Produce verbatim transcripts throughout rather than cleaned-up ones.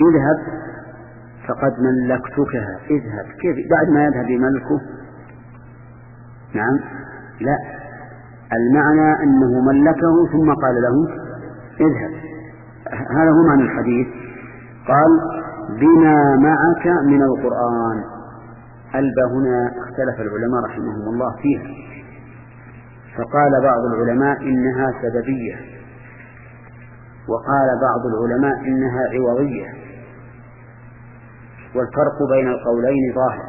اذهب فقد ملكتكها، اذهب، كيف بعد ما يذهب يملكه؟ نعم، لا، المعنى أنه ملكه ثم قال له اذهب. هذا هو معنى الحديث. قال بما معك من القرآن. ألبى هنا اختلف العلماء رحمهم الله فيها، فقال بعض العلماء إنها سببية، وقال بعض العلماء إنها عوضية، والفرق بين القولين ظاهر.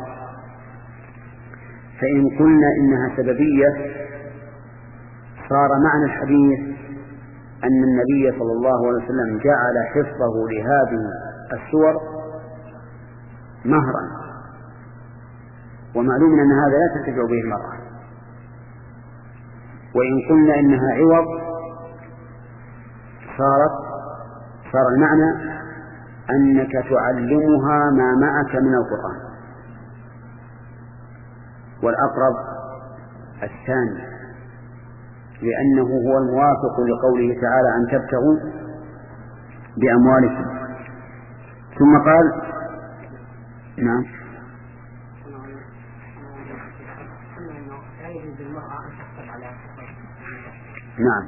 فإن قلنا إنها سببية صار معنى الحديث أن النبي صلى الله عليه وسلم جعل حفظه لهذه السور مهرا، ومعلوم أن هذا لا تنتفع به المرأة. وإن قلنا إنها عوض صارت صار المعنى أنك تعلمها ما معك من القرآن، والأقرب الثاني، لأنه هو الموافق لقوله تعالى أن تبتغوا بأموالكم. ثم قال نعم نعم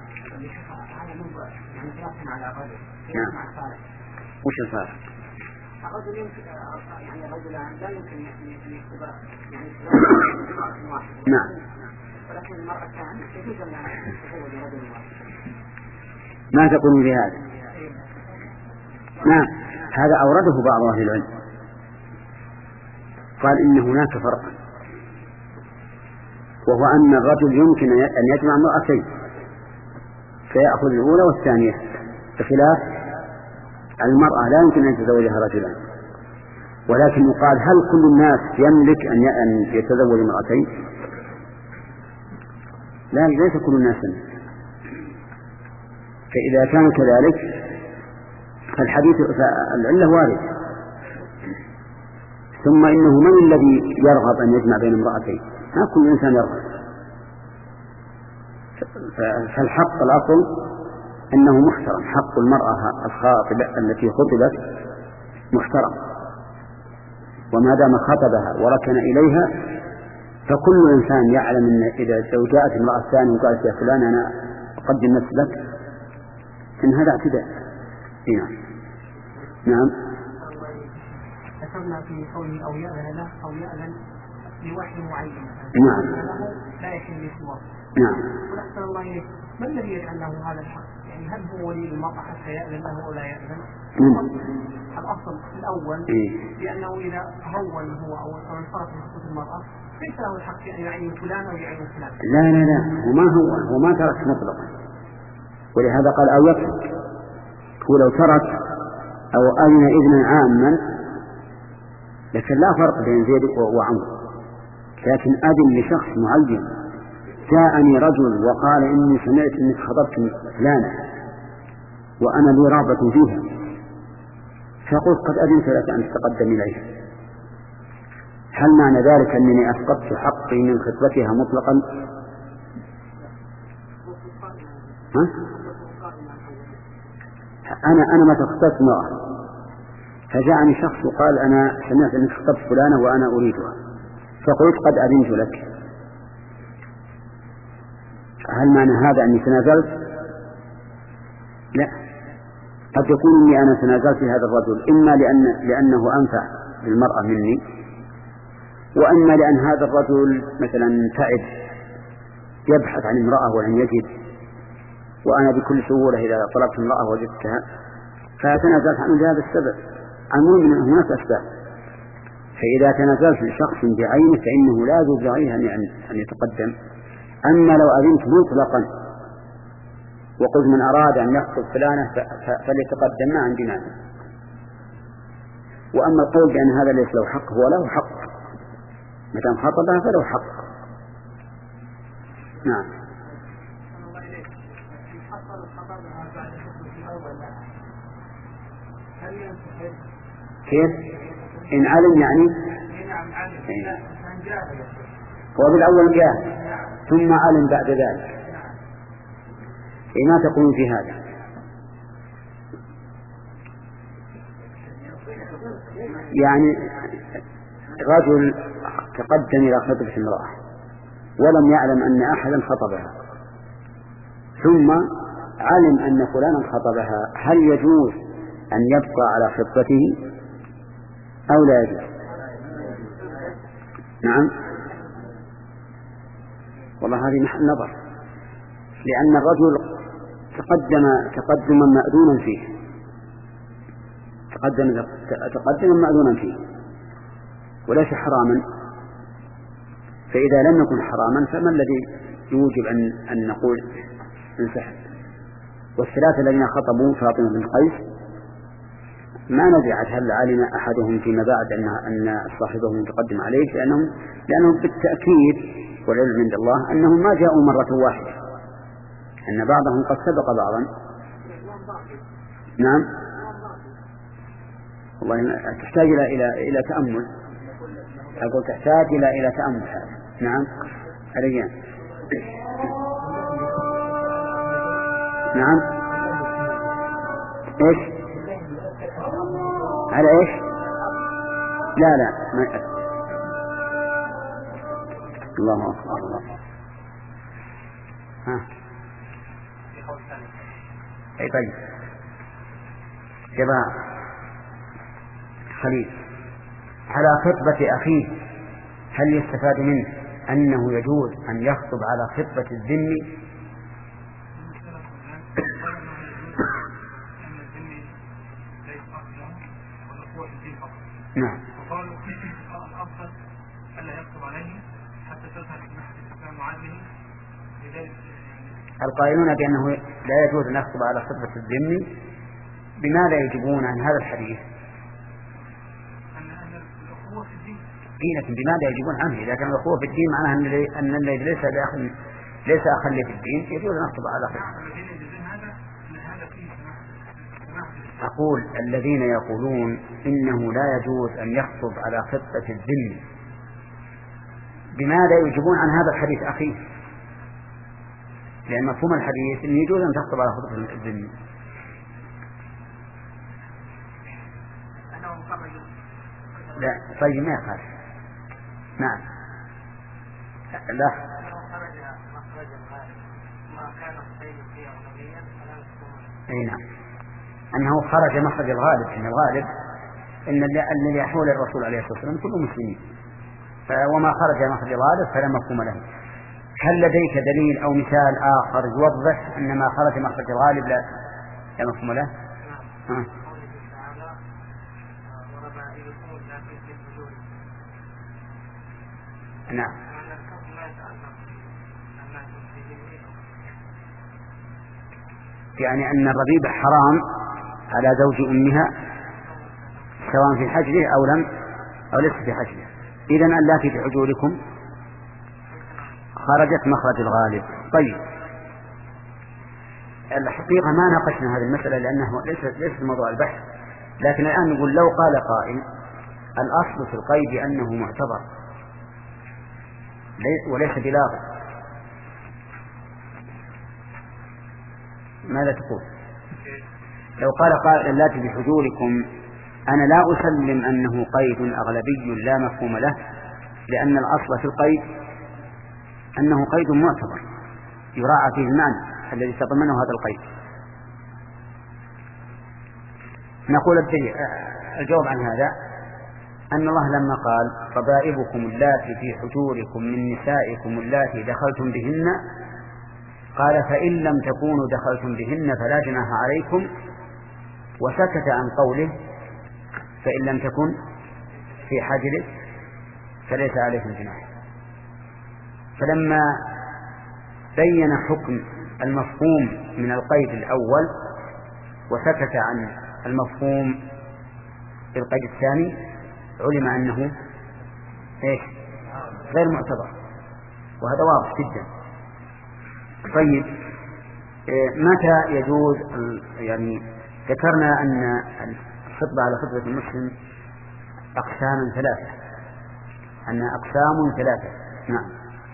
نعم وش صار؟ الرجل يمكن يعني الرجلان لا يمكن أن يكتب يعني نعم، ولكن المرأة الثانية يجوز أن تتزوج رجل واحد. ما تقولون بهذا؟ نعم، هذا أورده بعض أهل العلم، قال إن هناك فرق، وهو أن الرجل يمكن أن يجمع امرأتين فيأخذ الأولى والثانية، بخلاف المرأة لا يمكن أن يتزوجها رجلان. ولكن يقال هل كل الناس يملك أن يتزوج امرأتين؟ لا، ليس كل الناس يملك. فإذا كان كذلك فالحديث فالعلة وارد. ثم إنه من الذي يرغب أن يجمع بين امرأتين؟ ما كل إنسان يرغب. فالحق الأصل أنه محترم، حق المرأة الخاطبة التي خطبت محترم، وما دام خطبها وركن إليها فكل إنسان يعلم أن إذا لو جاءت امرأة ثانية وقالت يا فلان أنا أقدم نفسي لك إن هذا اعتداء. نعم نعم. ذكرنا في قوله أو يأذن له أو يأذن لوحي معين. نعم. لا يحل سواه. نعم. ونحسن الله إليه، ما الذي يجعل له هذا الحق؟ يعني هل هو ولي المرأة حتى يأذن له أو لا يأذن؟ الأصل الأول إيه؟ لأنه إذا هون هو أو انصرف من حقوق المرأة ليس له الحق أن يعين فلان أو يعين فلان. لا لا لا، وما هو وما ترك مطلقا، ولهذا قال أو يترك. هو لو ترك أو أذن إذنا عاما لكن لا فرق بين زيد وعمر، لكن أذن لشخص معين. جاءني رجل وقال إني سمعت إنك خطبت فلانة وأنا لي رغبة فيها، فقلت قد أذنت لك أن تتقدم إليها، هل معنى ذلك أنني أسقطت حقي من خطبتها مطلقا؟ ها؟ أنا أنا ما تخطبت امرأة فجاءني شخص وقال أنا سمعت أنك خطبت فلانة وأنا أريدها، فقلت قد أذنت لك، هل معنى هذا أني تنازلت؟ لا، قد يكون أني أنا تنازلت في هذا الرجل إما لأن لأنه أنفع للمرأة مني، وإما لأن هذا الرجل مثلا تعب يبحث عن امرأة ولم يجد، وأنا بكل سهولة إذا طلبت امرأة وجدتها فتنازلت عنه لهذا السبب. عموما من هناك أسباب، فإذا تنازلت لشخص بعينه فإنه لا يجوز عليه أن يتقدم. أما لو أذنت مطلقا وقلت من أراد أن يخطب فلانة فليتقدم ما عندي مانع. وأما القول بأن هذا ليس له حق هو له حق، متى خطبها فله حق. نعم. كيف؟ إن علم يعني هو بالأول جاء ثم علم بعد ذلك، إيه ما تقولون في هذا؟ يعني رجل تقدم إلى خطبة امرأة ولم يعلم أن أحدا خطبها، ثم علم أن فلانا خطبها، هل يجوز أن يبقى على خطبته أو لا يجوز؟ نعم، والله هذه محل نظر، لأن الرجل تقدم تقدما مأذونا فيه تقدم تقدما مأذونا فيه وليس حراما، فإذا لم يكن حراما فما الذي يوجب أن, أن نقول انسحب؟ والثلاثة الذين خطبوا فاطمة بن قيس ما ندري هل علم أحدهم فيما بعد أن أن صاحبه متقدم عليه، لأنهم لأنهم بالتأكيد والعلم عند الله أنهم ما جاءوا مرة واحدة، أن بعضهم قد سبق بعضا. نعم، والله تحتاج إلى إلى إلى تأمل، أقول تحتاج إلى إلى تأمل هذا. نعم الرجال. نعم إيش على إيش؟ لا لا ما الله أكبر الله. ها أي طيب جماعة خليل على خطبة أخيه هل يستفاد منه أنه يجوز أن يخطب على خطبة الذمي؟ نعم. وقالوا الأفضل ألا يخطب عليه حتى تظهر ناحية الإسلام وعدله. القائلون بأنه لا يجوز أن يخطب على خطبة الذمي بماذا يجيبون عن هذا الحديث؟ إيه لكن بماذا يجيبون عنه؟ إذا كان الأخوة في الدين معناها أن الذي ليس بأخ ليس أخا لي في الدين يجوز أن يخطب على خطبة. أقول الذين يقولون إنه لا يجوز أن يخطب على خطبة الذمي بماذا يجيبون عن هذا الحديث أخيه؟ لأن مفهوم الحديث إن يجوز أن تخطب على خطبة الذمي. لا طيب ما يقال. نعم لا أي نعم أنه خرج مخرج الغالب، إن الغالب إن الذي يحول الرسول عليه الصلاة والسلام كل مسلمين، وما خرج مخرج الغالب فلا مفهوم له. هل لديك دليل أو مثال آخر يوضح أن ما خرج مخرج الغالب لا لا مفهوم له؟ نعم. نعم يعني أن الربيبة حرام على زوج أمها سواء في حجره أو لم أو ليس في حجره. إذن اللاتي في حجوركم خرجت مخرج الغالب. طيب الحقيقة ما ناقشنا هذه المسألة لأنه ليس ليس موضوع البحث، لكن الآن نقول لو قال قائل الأصل في القيد أنه معتبر وليس بلاغ، ماذا تقول؟ لو قال قائل اللاتي بحجوركم أنا لا أسلم أنه قيد أغلبي لا مفهوم له، لأن الأصل في القيد أنه قيد معتبر يراعى فيه المعنى الذي تضمنه هذا القيد. نقول الجواب عن هذا أن الله لما قال ربائبكم اللاتي في حجوركم من نسائكم اللاتي دخلتم بهن قال فإن لم تكونوا دخلتم بهن فلا جناح عليكم، وسكت عن قوله فإن لم تكن في حجر فليس عليكم جناح. فلما بين حكم المفهوم من القيد الأول وسكت عن المفهوم في القيد الثاني علم أنه إيش؟ غير معتبر، وهذا واضح جدا. طيب متى يجوز يعني ذكرنا أن الخطبة على خطبة المسلم أقسام ثلاثة، أنها أقسام ثلاثة. نعم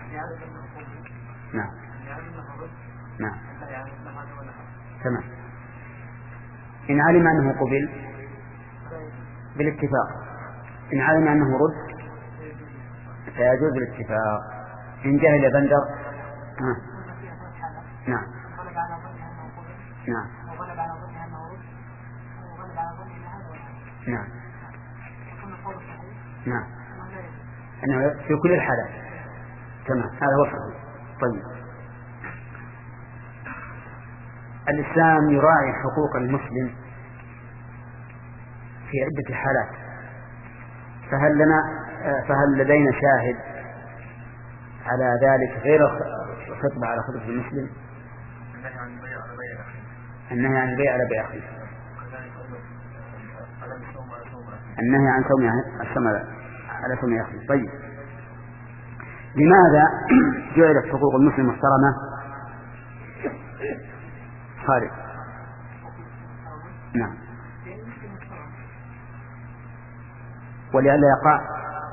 نعم نعم تمام. إن علم أنه قبل بالاتفاق. إن علم أنه رد فيجوز بالاتفاق. إن جهل بندر آه. نعم نعم نعم نعم أنه في كل الحالات. تمام، هذا هو الصحيح. طيب، الإسلام يراعي حقوق المسلم في عدة حالات، فهل لنا فهل لدينا شاهد على ذلك غير الخطبة على خطبة المسلم؟ النهي عن البيع على بيع أخيه، النهي عن صوم السمر على صوم أخيه. طيب، لماذا جعلت حقوق المسلم محترمة؟ خالد. نعم، ولئلا يقع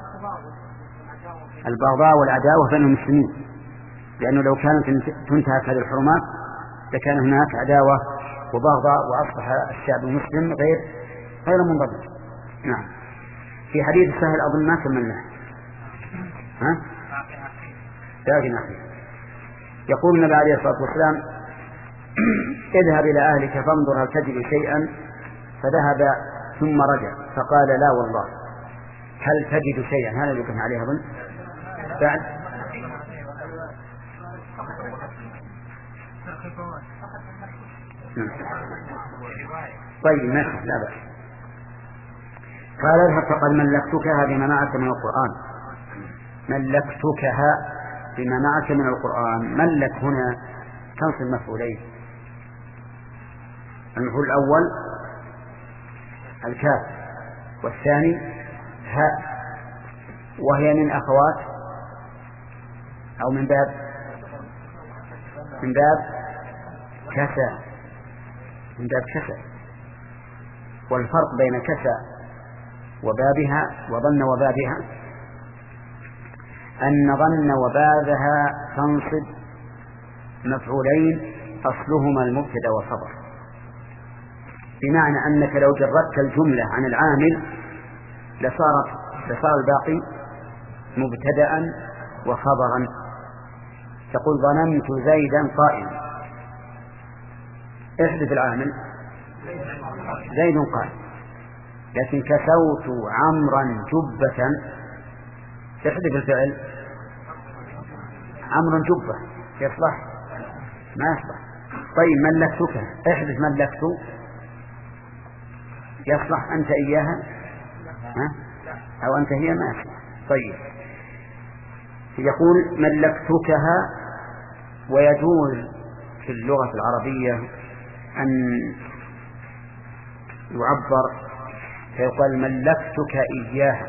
البغضاء والعداوة بين المسلمين، لأنه لو كانت تنتهك هذه الحرمات لكان هناك عداوة وبغضاء وأصبح الشعب المسلم غير غير منضبط. نعم. في حديث سهل أظن ما كملناه، ها؟ لكن أخي يقول النبي عليه الصلاة والسلام: اذهب إلى أهلك فانظر هل تجد شيئا، فذهب ثم رجع فقال: لا والله. هل تجد شيئا؟ هذا اللي كان عليه أظن بعد. طيب ماشي، لا بأس. قال: اذهب فقد ملكتكها بما معك من القرآن. ملكتكها بما معك من القرآن. ملك هنا تنصب مفعولين. المفعول الأول الكاف، والثاني هاء، وهي من أخوات أو من باب من باب كسى من باب كسى. والفرق بين كسى وبابها وظن وبابها أن ظن وبابها تنصب مفعولين أصلهما المبتدأ والخبر، بمعنى أنك لو جردت الجملة عن العامل لصارت لصار الباقي مبتدأ وخبرا. تقول: ظننت زيدا قائما، احذف العامل زيد قائم. لكن كسوت عمرا جبة، احذف الفعل عمرا جبة، يصلح؟ ما يصلح. طيب، ملكتك، احذف ملكت، يصلح؟ أنت إياها ها؟ أو أنت هي، ما يصلح. طيب، يقول: ملكتكها. ويجوز في اللغة العربية أن يعبر فيقال: ملكتك إياها،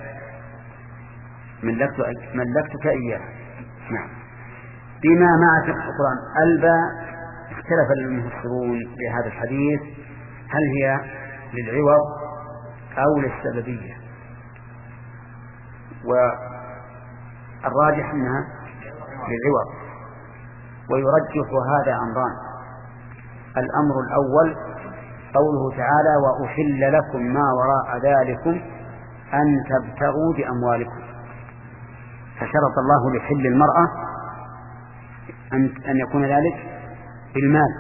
ملكت ملكتك إياها. نعم. بما معك في القرآن. الباء اختلف المفسرون لهذا الحديث هل هي للعوض أو للسببية، والراجح أنها للعوض. ويرجح هذا أمران: الأمر الأول قوله تعالى: وأحل لكم ما وراء ذلكم أن تبتغوا بأموالكم، فشرط الله لحل المرأة أن يكون ذلك بالمال.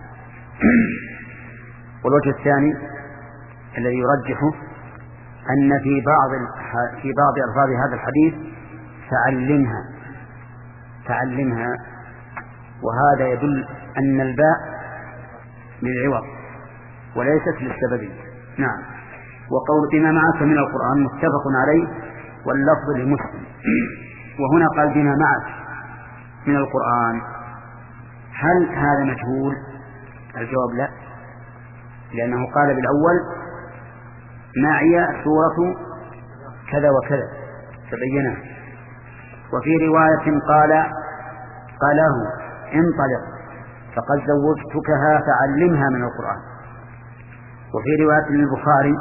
والوجه الثاني الذي يرجحه أن في بعض في بعض ألفاظ هذا الحديث تعلمها تعلمها وهذا يدل أن الباء للعوض وليست للسببية. نعم. وقول بما معك من القرآن متفق عليه واللفظ لمسلم. وهنا قال: بما معك من القرآن. هل هذا مجهول؟ الجواب لا، لأنه قال بالأول: معي سورة كذا وكذا تبينه. وفي رواية قال قاله: انطلق فقد زوجتكها فعلمها من القرآن. وفي رواية للبخاري: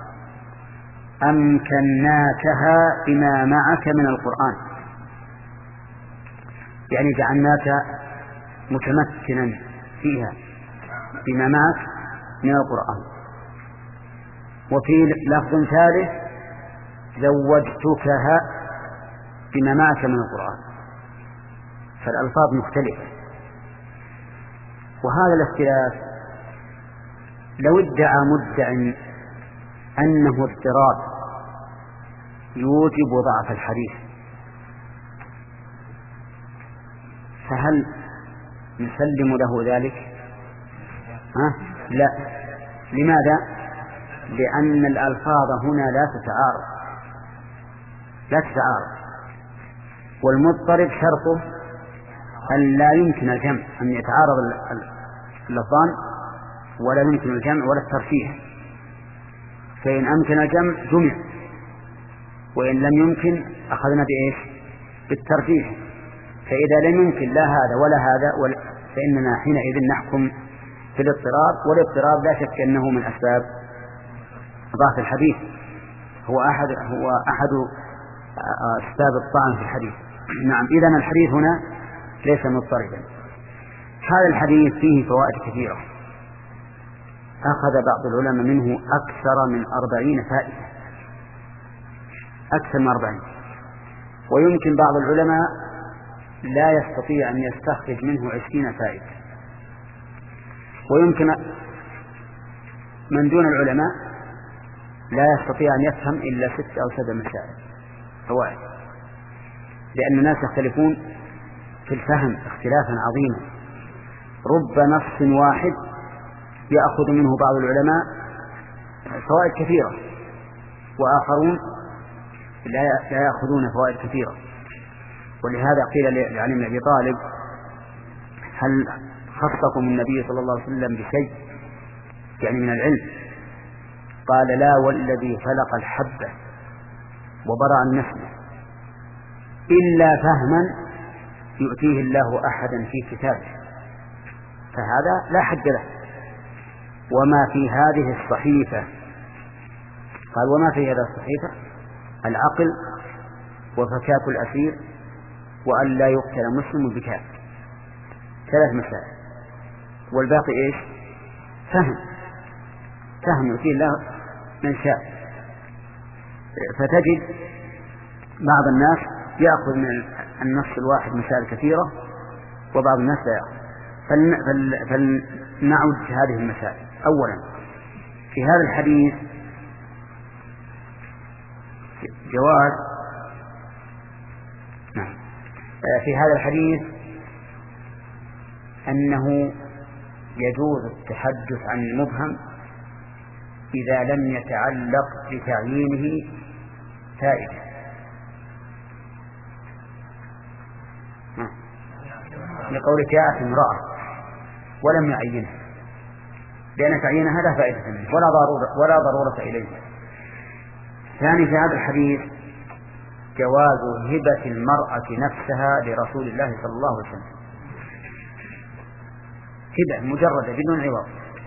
أمكناكها بما معك من القرآن، يعني جعلناك متمكنا فيها بما معك من القرآن. وفي لفظ ثالث زوجتكها بما معك من القرآن، فالألفاظ مختلفة. وهذا الاختلاف لو ادعى مدع أنه اضطراب يوجب ضعف الحديث، فهل نسلم له ذلك؟ ها؟ لا. لماذا؟ لأن الألفاظ هنا لا تتعارض لا تتعارض والمضطرب شرطه أن لا يمكن الجمع، أن يتعارض اللفظان ولا يمكن الجمع ولا الترفيه، فإن أمكن الجمع جمع، وإن لم يمكن أخذنا بإيش؟ بالترفيه. فإذا لم يمكن لا هذا ولا هذا فإننا حينئذ نحكم في الاضطراب، والاضطراب لا شك أنه من أسباب ضعف الحديث، هو أحد هو أحد أسباب الطعن في الحديث. نعم، إذن الحديث هنا ليس مضطربا. هذا الحديث فيه فوائد كثيرة، أخذ بعض العلماء منه أكثر من أربعين فائدة، أكثر من أربعين، ويمكن بعض العلماء لا يستطيع أن يستخرج منه عشرين فائدة، ويمكن من دون العلماء لا يستطيع أن يفهم إلا ست أو سبع مسائل فوائد، لأن الناس يختلفون في الفهم اختلافا عظيما. رب نص واحد يأخذ منه بعض العلماء فوائد كثيرة، وآخرون لا يأخذون فوائد كثيرة. ولهذا قيل لعلي بن أبي طالب: هل خصكم النبي صلى الله عليه وسلم بشيء يعني من العلم؟ قال: لا والذي خلق الحبة وبرأ النسمة إلا فهما يؤتيه الله أحدا في كتابه، فهذا لا حد له. وما في هذه الصحيفة، قال: وما في هذه الصحيفة العقل وفكاك الأسير وأن لا يقتل مسلم بكافر، ثلاث مسائل، والباقي إيش؟ فهم فهم يؤتيه الله من شاء. فتجد بعض الناس يأخذ من النص الواحد مسائل كثيرة، وبعض الناس لا يأخذ. فلنعد هذه المسائل. أولا، في هذا الحديث جواز نعم في هذا الحديث أنه يجوز التحدث عن المبهم إذا لم يتعلق بتعيينه فائدة. لقول جاءت امرأة ولم يعينها، لأن تعيينها لا فائدة منه ولا ضرورة ولا ضرورة إليه. ثاني، في هذا الحديث جواز هبة المرأة نفسها لرسول الله صلى الله عليه وسلم، هبة مجردة بدون عوض،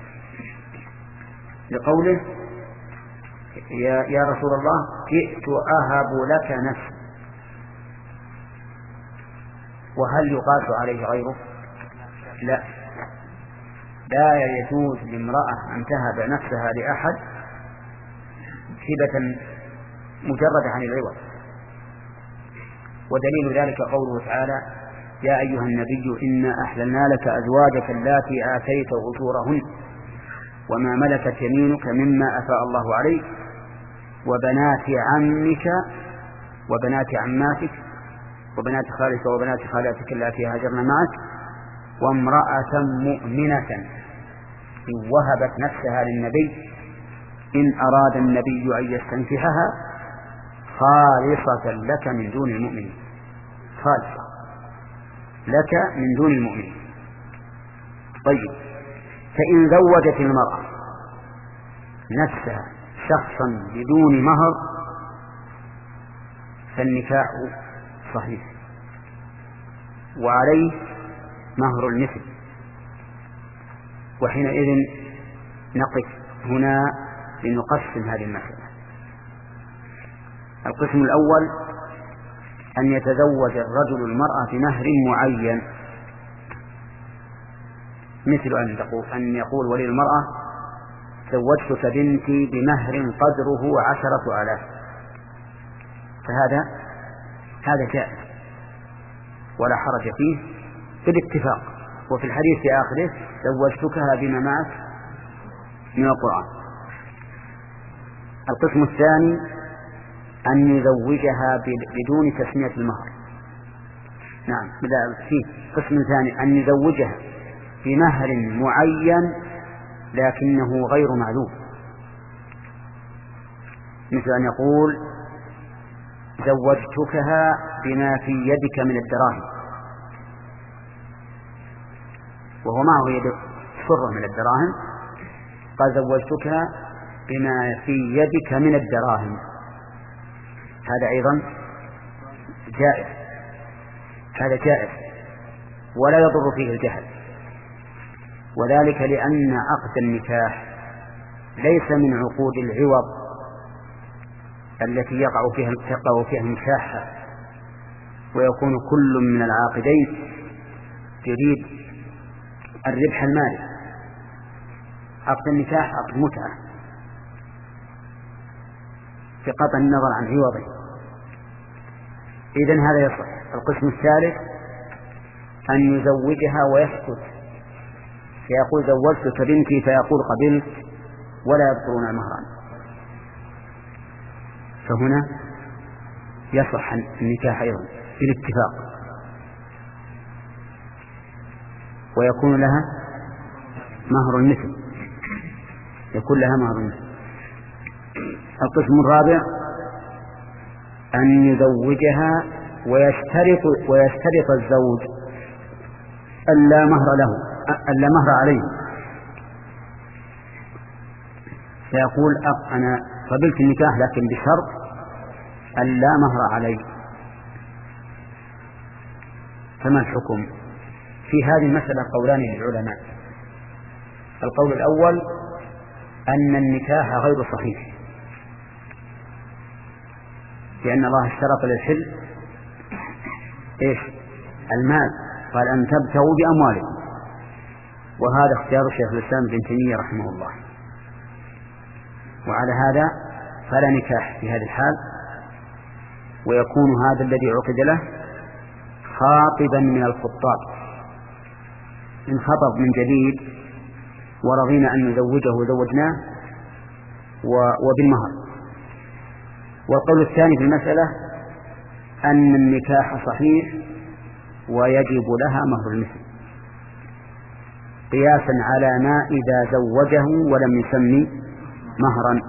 لقوله: يا, يا رسول الله جئت أهب لك نفسي. وهل يقاس عليه غيره؟ لا، لا يجوز لامرأة أن تهب نفسها لأحد هبة مجردة عن العوض. ودليل ذلك قوله تعالى: يا أيها النبي إنا أحللنا لك أزواجك اللاتي آتيت أجورهن وما ملكت يمينك مما أفاء الله عليك وبنات عمك وبنات عماتك وبنات خالك وبنات خالاتك اللاتي هاجرن معك وامرأة مؤمنة إن وهبت نفسها للنبي إن أراد النبي أن يستنكحها خالصة لك من دون المؤمنين، خالصة لك من دون المؤمنين. طيب، فإن زوجت المرأة نفسها شخصا بدون مهر فالنكاح صحيح وعليه مهر المثل. وحينئذ نقف هنا لنقسم هذه المسألة. القسم الأول: أن يتزوج الرجل المرأة بمهر معين، مثل أن تقول أن يقول ولي المرأة: زوجتك بنتي بمهر قدره عشرة آلاف، فهذا هذا جائز ولا حرج فيه بالاتفاق. وفي الحديث في آخره زوجتكها بما معك من القرآن. القسم الثاني أن يزوجها بدون تسمية المهر. نعم، فيه قسم ثاني أن يزوجها بمهر معين لكنه غير معلوم، مثل أن يقول زوجتكها بما في يدك من الدراهم، وهو معه يد صرة من الدراهم، قال زوجتكها بما في يدك من الدراهم، هذا أيضا جائز، هذا جائز ولا يضر فيه الجهل، وذلك لأن عقد النكاح ليس من عقود العوض التي يقع فيها تقع فيها المشاحة، ويكون كل من العاقدين يريد الربح المالي. عقد النكاح عقد متعة بقطع النظر عن عوضه، إذن هذا يصح. القسم الثالث أن يزوجها ويسكت، فيقول زوجتك بنتي فيقول قبلت ولا يذكرون مهرا، فهنا يصح النكاح أيضا بالاتفاق، ويكون لها مهر المثل، يكون لها مهر المثل. القسم الرابع أن يزوجها ويشترط ويشترط الزوج ألا مهر له ألا مهر عليه، فيقول أنا قبلت النكاح لكن بشرط ألا مهر عليه. فما الحكم؟ في هذه المسألة قولان للعلماء. القول الأول أن النكاح غير صحيح، لأن الله اشترط للحل إيش؟ المال، قال أن تبتغوا بأموالكم، وهذا اختيار الشيخ الإسلام ابن تيمية رحمه الله. وعلى هذا فلا نكاح في هذه الحال، ويكون هذا الذي عقد له خاطبا من الخطاب، إن خطب من جديد ورضينا أن نزوجه وزوجناه وبالمهر. والقول الثاني في المسألة أن النكاح صحيح ويجب لها مهر المثل، قياسا على ما إذا زوجه ولم يسمي مهرا.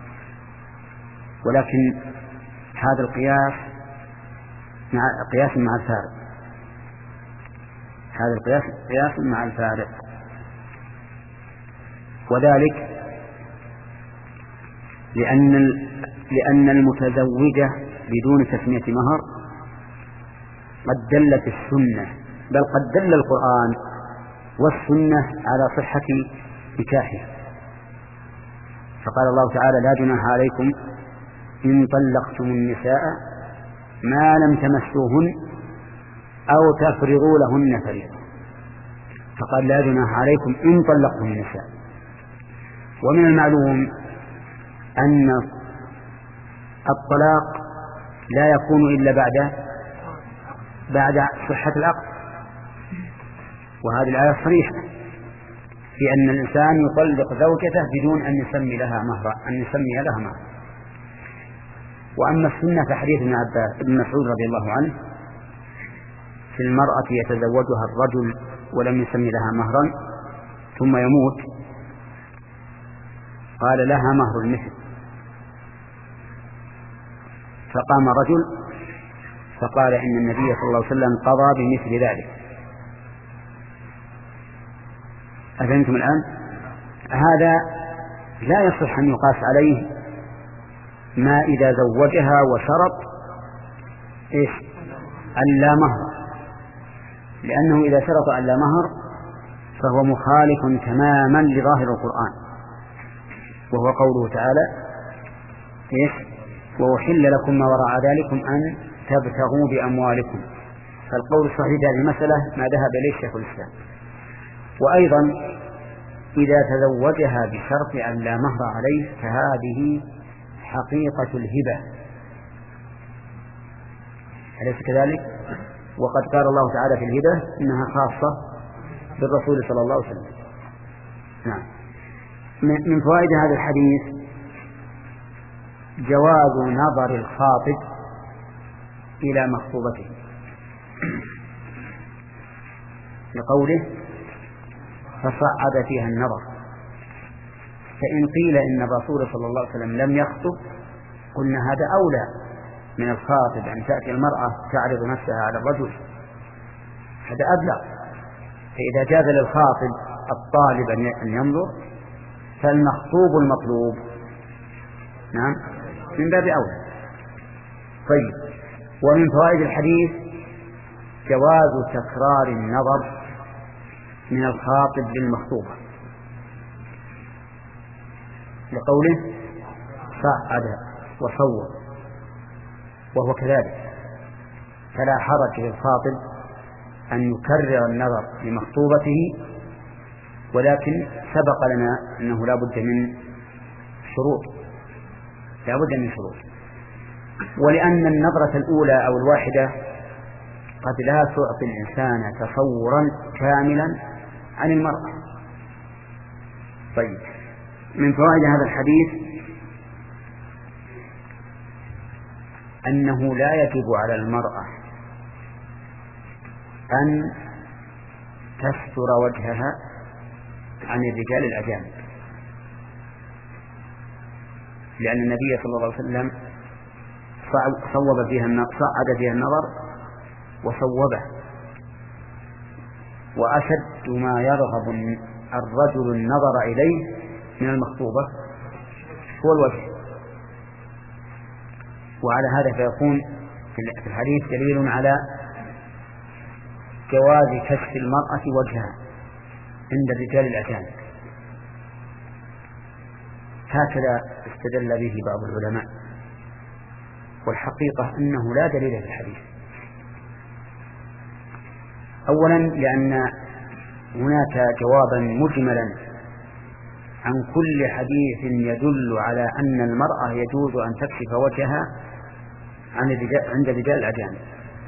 ولكن هذا القياس مع قياس مع الفارق، هذا القياس قياس مع الفارق، وذلك لأن لأن المتزوجة بدون تسمية مهر قد دلت السنة، بل قد دل القرآن والسنة على صحة نكاحها. فقال الله تعالى لا جناح عليكم إن طلقتم النساء ما لم تمسوهن أو تفرضوا لهن فريضة، فقال لا جناح عليكم إن طلقتم النساء. ومن المعلوم أن الطلاق لا يكون إلا بعد بعد صحة العقد، وهذه الآية صريحة في أن الإنسان يطلق زوجته بدون أن يسمي لها مهرا، أن يسمي لها مهرا. وأما السنة فحديث ابن مسعود رضي الله عنه في المرأة يتزوجها الرجل ولم يسمي لها مهرا ثم يموت، قال لها مهر المثل، فقام رجل فقال إن النبي صلى الله عليه وسلم قضى بمثل ذلك. أفهمتم الآن؟ هذا لا يصح أن يقاس عليه ما إذا زوجها وشرط إيش؟ ألا مهر، لأنه إذا شرط ألا مهر فهو مخالف تماما لظاهر القرآن، وهو قوله تعالى إيش؟ وأحل لكم ما وراء ذلكم أن تبتغوا بأموالكم. فالقول الصحيح في هذه المسألة ما ذهب إليه شيخ الإسلام. وأيضا إذا تزوجها بشرط أن لا مهر عليه فهذه حقيقة الهبة، أليس كذلك؟ وقد قال الله تعالى في الهبة إنها خاصة بالرسول صلى الله عليه وسلم. نعم. من فوائد هذا الحديث جواز نظر الخاطب إلى مخطوبته لقوله فصعد فيها النظر، فإن قيل إن الرسول صلى الله عليه وسلم لم يخطب قلنا هذا أولى من الخاطب أن تأتي المرأة تعرض نفسها على الرجل، هذا أبلغ. فإذا جاز للخاطب الطالب أن ينظر فالمخطوب المطلوب نعم من باب أولى. طيب، ومن فوائد الحديث جواز تكرار النظر من الخاطب للمخطوبة لقوله صعد وصور، وهو كذلك، فلا حرج للخاطب أن يكرر النظر لمخطوبته، ولكن سبق لنا أنه لا بد من شروط لا بد من شروط ولأن النظرة الأولى أو الواحدة قد لا تعطي الإنسان تصورا كاملا عن المرأة. طيب، من فوائد هذا الحديث أنه لا يجب على المرأة أن تستر وجهها عن الرجال الأجانب، لأن النبي صلى الله عليه وسلم صوب فيها صعد فيها النظر وصوبه، وأشد ما يرغب الرجل النظر إليه من المخطوبة هو الوجه، وعلى هذا فيكون في الحديث دليل على جواز كشف المرأة وجهها عند الرجال الأجانب، هكذا استدل به بعض العلماء، والحقيقة أنه لا دليل في الحديث. أولا لأن هناك جوابا مجملا عن كل حديث يدل على أن المرأة يجوز أن تكشف وجهها عن الرجال عند الرجال الأجانب،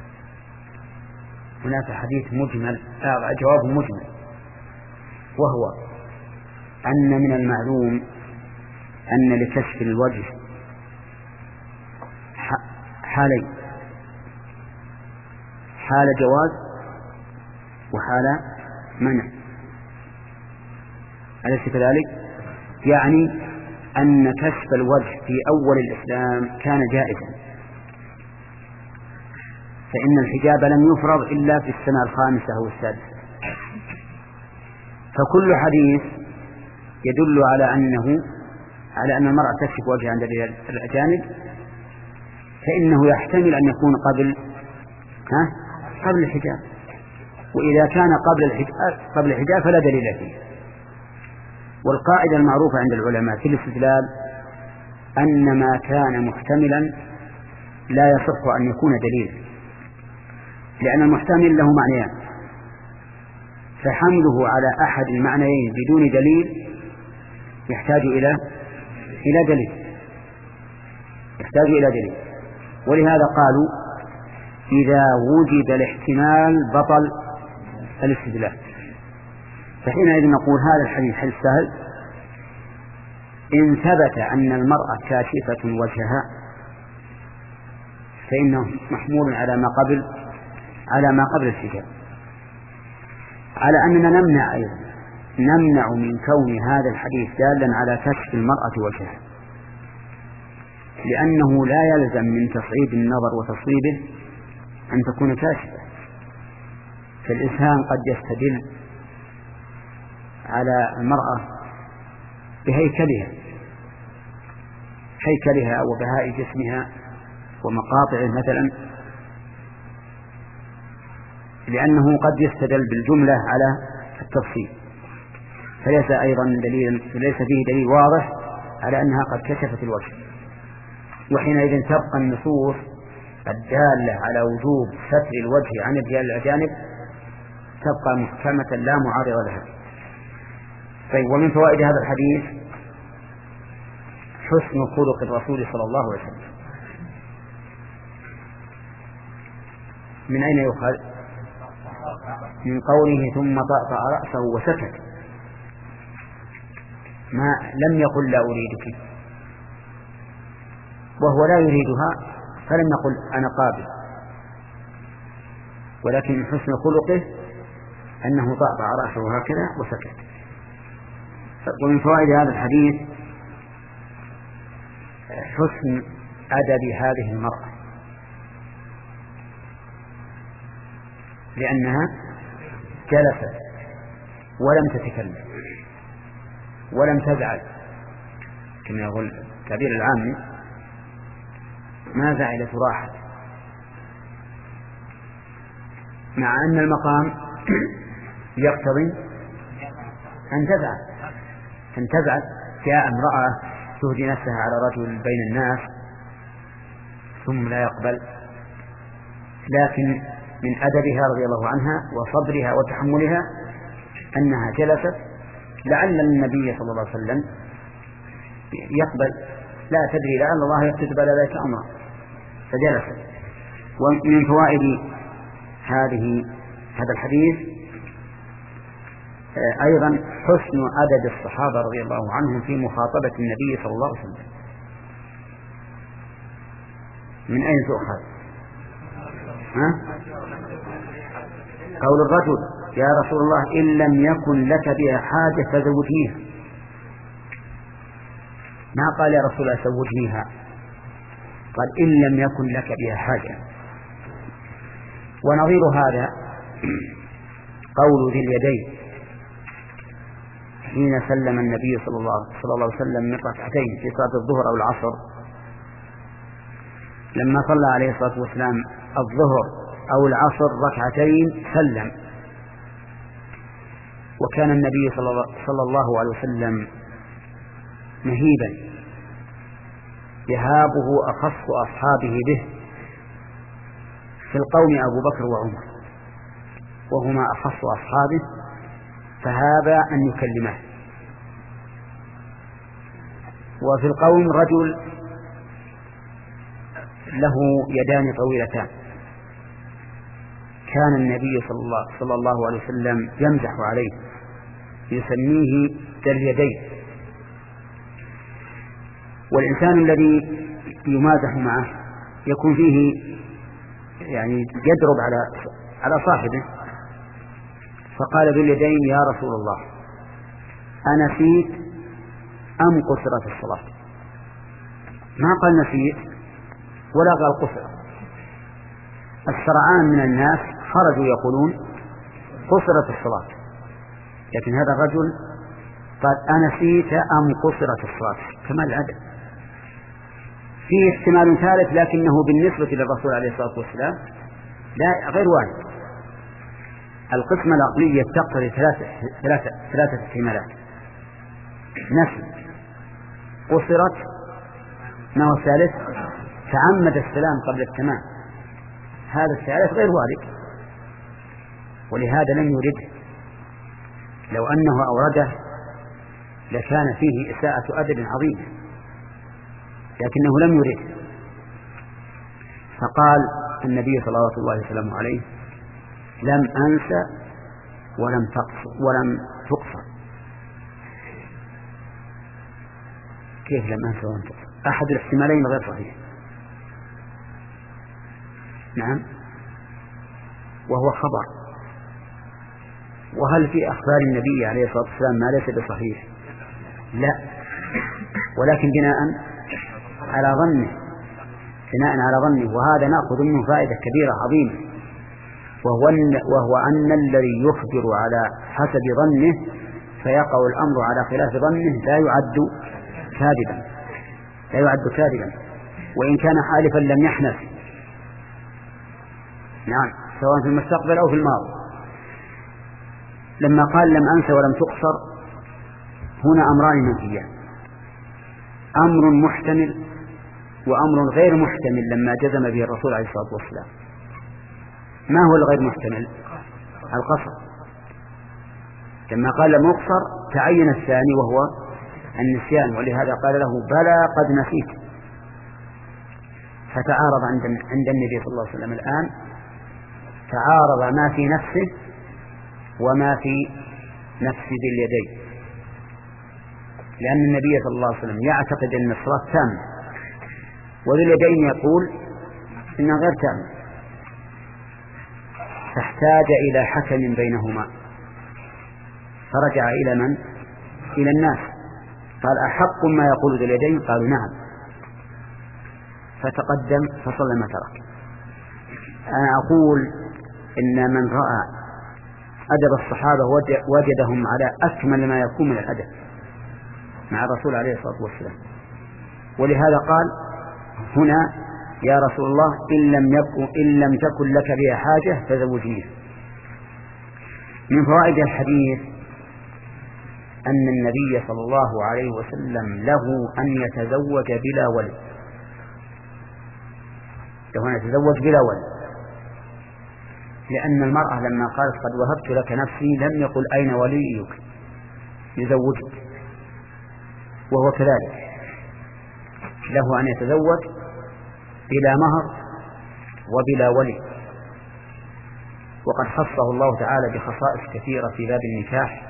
هناك حديث مجمل آه جواب مجمل، وهو أن من المعلوم أن لكشف الوجه حالين، حال جواز وحال منع، أليس كذلك؟ يعني أن كشف الوجه في أول الإسلام كان جائزا، فإن الحجاب لم يفرض إلا في السنة الخامسة أو السادسة، فكل حديث يدل على أنه على أن المرأة تكشف وجهها عند الأجانب فإنه يحتمل أن يكون قبل ها قبل الحجاب، وإذا كان قبل الحجاب قبل الحجاب فلا دليل فيه. والقاعدة المعروفة عند العلماء في الاستدلال أن ما كان محتملا لا يصح أن يكون دليلا، لأن المحتمل له معنيان، فحمله على أحد المعنيين بدون دليل يحتاج إلى إلى دليل يحتاج إلى دليل ولهذا قالوا إذا وجد الاحتمال بطل الاستدلال. فحينئذ نقول هذا الحديث حديث سهل إن ثبت أن المرأة كاشفة وجهها فإنه محمول على ما قبل على ما قبل الحجاب، على أننا نمنع أيضا نمنع من كون هذا الحديث دالا على كشف المرأة وجهها، لأنه لا يلزم من تصعيد النظر وتصويبه أن تكون كاشفة، فالإنسان قد يستدل على المرأة بهيكلها هيكلها وبهاء جسمها ومقاطعه مثلا، لأنه قد يستدل بالجملة على التفصيل، فليس أيضا دليل ليس فيه دليل واضح على أنها قد كشفت الوجه، وحينئذ تبقى النصوص الدالة على وجوب ستر الوجه عن الرجال الأجانب تبقى محكمة لا معارض لها. طيب، ومن فوائد هذا الحديث حسن خلق الرسول صلى الله عليه وسلم. من أين يؤخذ؟ من قوله ثم طأطأ رأسه وسكت، ما لم يقل لا أريدك، وهو لا يريدها فلم يقل أنا قابل، ولكن من حسن خلقه أنه طأطأ رأسه هكذا وسكت. ومن فوائد هذا الحديث حسن أدب هذه المرأة، لأنها جلست ولم تتكلم ولم تزعل، كما يقول التعبير العامي ما زعلت راحت، مع أن المقام يقتضي أن تزعل أن تزعل. جاء امرأة تهدي نفسها على رجل بين الناس ثم لا يقبل، لكن من أدبها رضي الله عنها وصبرها وتحملها أنها جلست لعل النبي صلى الله عليه وسلم يقبل، لا تدري لعل الله يكتب على ذلك أمرا، فجلست. ومن فوائد هذه هذا الحديث أيضا حسن أدب الصحابة رضي الله عنهم في مخاطبة النبي صلى الله عليه وسلم. من أين تؤخذ؟ ها؟ قول الرجل يا رسول الله إن لم يكن لك بها حاجة فزوجنيها، ما قال يا رسول الله زوجنيها، قال إن لم يكن لك بها حاجة. ونظير هذا قول ذي اليدين حين سلم النبي صلى الله, صلى الله عليه وسلم من ركعتين في صلاة الظهر أو العصر، لما صلى عليه الصلاة والسلام الظهر أو العصر ركعتين سلم، وكان النبي صلى الله عليه وسلم مهيبا يهابه أخص أصحابه به، في القوم أبو بكر وعمر وهما أخص أصحابه، فهابا أن يكلمه. وفي القوم رجل له يدان طويلتان، كان النبي صلى الله, صلى الله عليه وسلم يمزح عليه يسميه ذا اليدين. والإنسان الذي يمازح معه يكون فيه يعني يضرب على على صاحبه. فقال ذو اليدين يا رسول الله أنسيت أم قصرت الصلاة؟ ما قال نسيت ولا قال قصرت. السرعان من الناس خرجوا يقولون قصرت الصلاة، لكن هذا الرجل قال أنسيت أم قصرت الصلاة، كما العدد. فيه احتمال ثالث لكنه بالنسبة للرسول عليه الصلاة والسلام لا غير واحد. القسمة العقلية تقتضي ثلاثة ثلاثة ثلاثة احتمالات: نسي، قصرت، ما هو الثالث؟ تعمد السلام قبل التمام. هذا الثالث غير وارد، ولهذا لم يرده. لو أنه أورده لكان فيه إساءة أدب عظيمة، لكنه لم يرده. فقال النبي صلى الله عليه وسلم عليه لم أنسى ولم تقصر ولم تقصر. كيف لم أنسى ولم تقصر؟ أحد الاحتمالين غير صحيح. نعم، وهو خبر. وهل في أخبار النبي عليه الصلاة والسلام ما ليس بصحيح؟ لا، ولكن بناء على ظنه بناء على ظنه وهذا نأخذ منه فائدة كبيرة عظيمة، وهو أن, وهو أن الذي يخبر على حسب ظنه فيقع الأمر على خلاف ظنه لا يعد كاذبا لا يعد كاذبا وإن كان حالفا لم يحنث. نعم، سواء في المستقبل أو في الماضي. لما قال لم أنسى ولم تقصر هنا أمران منفيان: أمر محتمل وأمر غير محتمل لما جزم به الرسول عليه الصلاة والسلام. ما هو الغير محتمل؟ القصر. لما قال لم يقصر تعين الثاني وهو النسيان، ولهذا قال له بلى قد نسيت. فتعارض عند عند النبي صلى الله عليه وسلم الآن، تعارض ما في نفسه وما في نفس ذي اليدين، لأن النبي صلى الله عليه وسلم يعتقد أن الصلاة تامة، وذي اليدين يقول إنها غير تامة، فاحتاج إلى حكم بينهما، فرجع إلى من؟ إلى الناس، قال أحق ما يقول ذي اليدين؟ قالوا نعم، فتقدم فصلى ما ترك. أنا أقول إن من رأى أدب الصحابة وجدهم على أكمل ما يكون من الأدب مع الرسول عليه الصلاة والسلام، ولهذا قال هنا يا رسول الله إن لم يكن, إن لم تكن لك بها حاجة فزوجنيه. من فوائد الحديث أن النبي صلى الله عليه وسلم له أن يتزوج بلا ولي، له أن يتزوج بلا ولي، لأن المرأة لما قالت قد وهبت لك نفسي لم يقل أين وليك يزوجك، وهو كذلك له أن يتزوج بلا مهر وبلا ولي. وقد خصه الله تعالى بخصائص كثيرة في باب النكاح،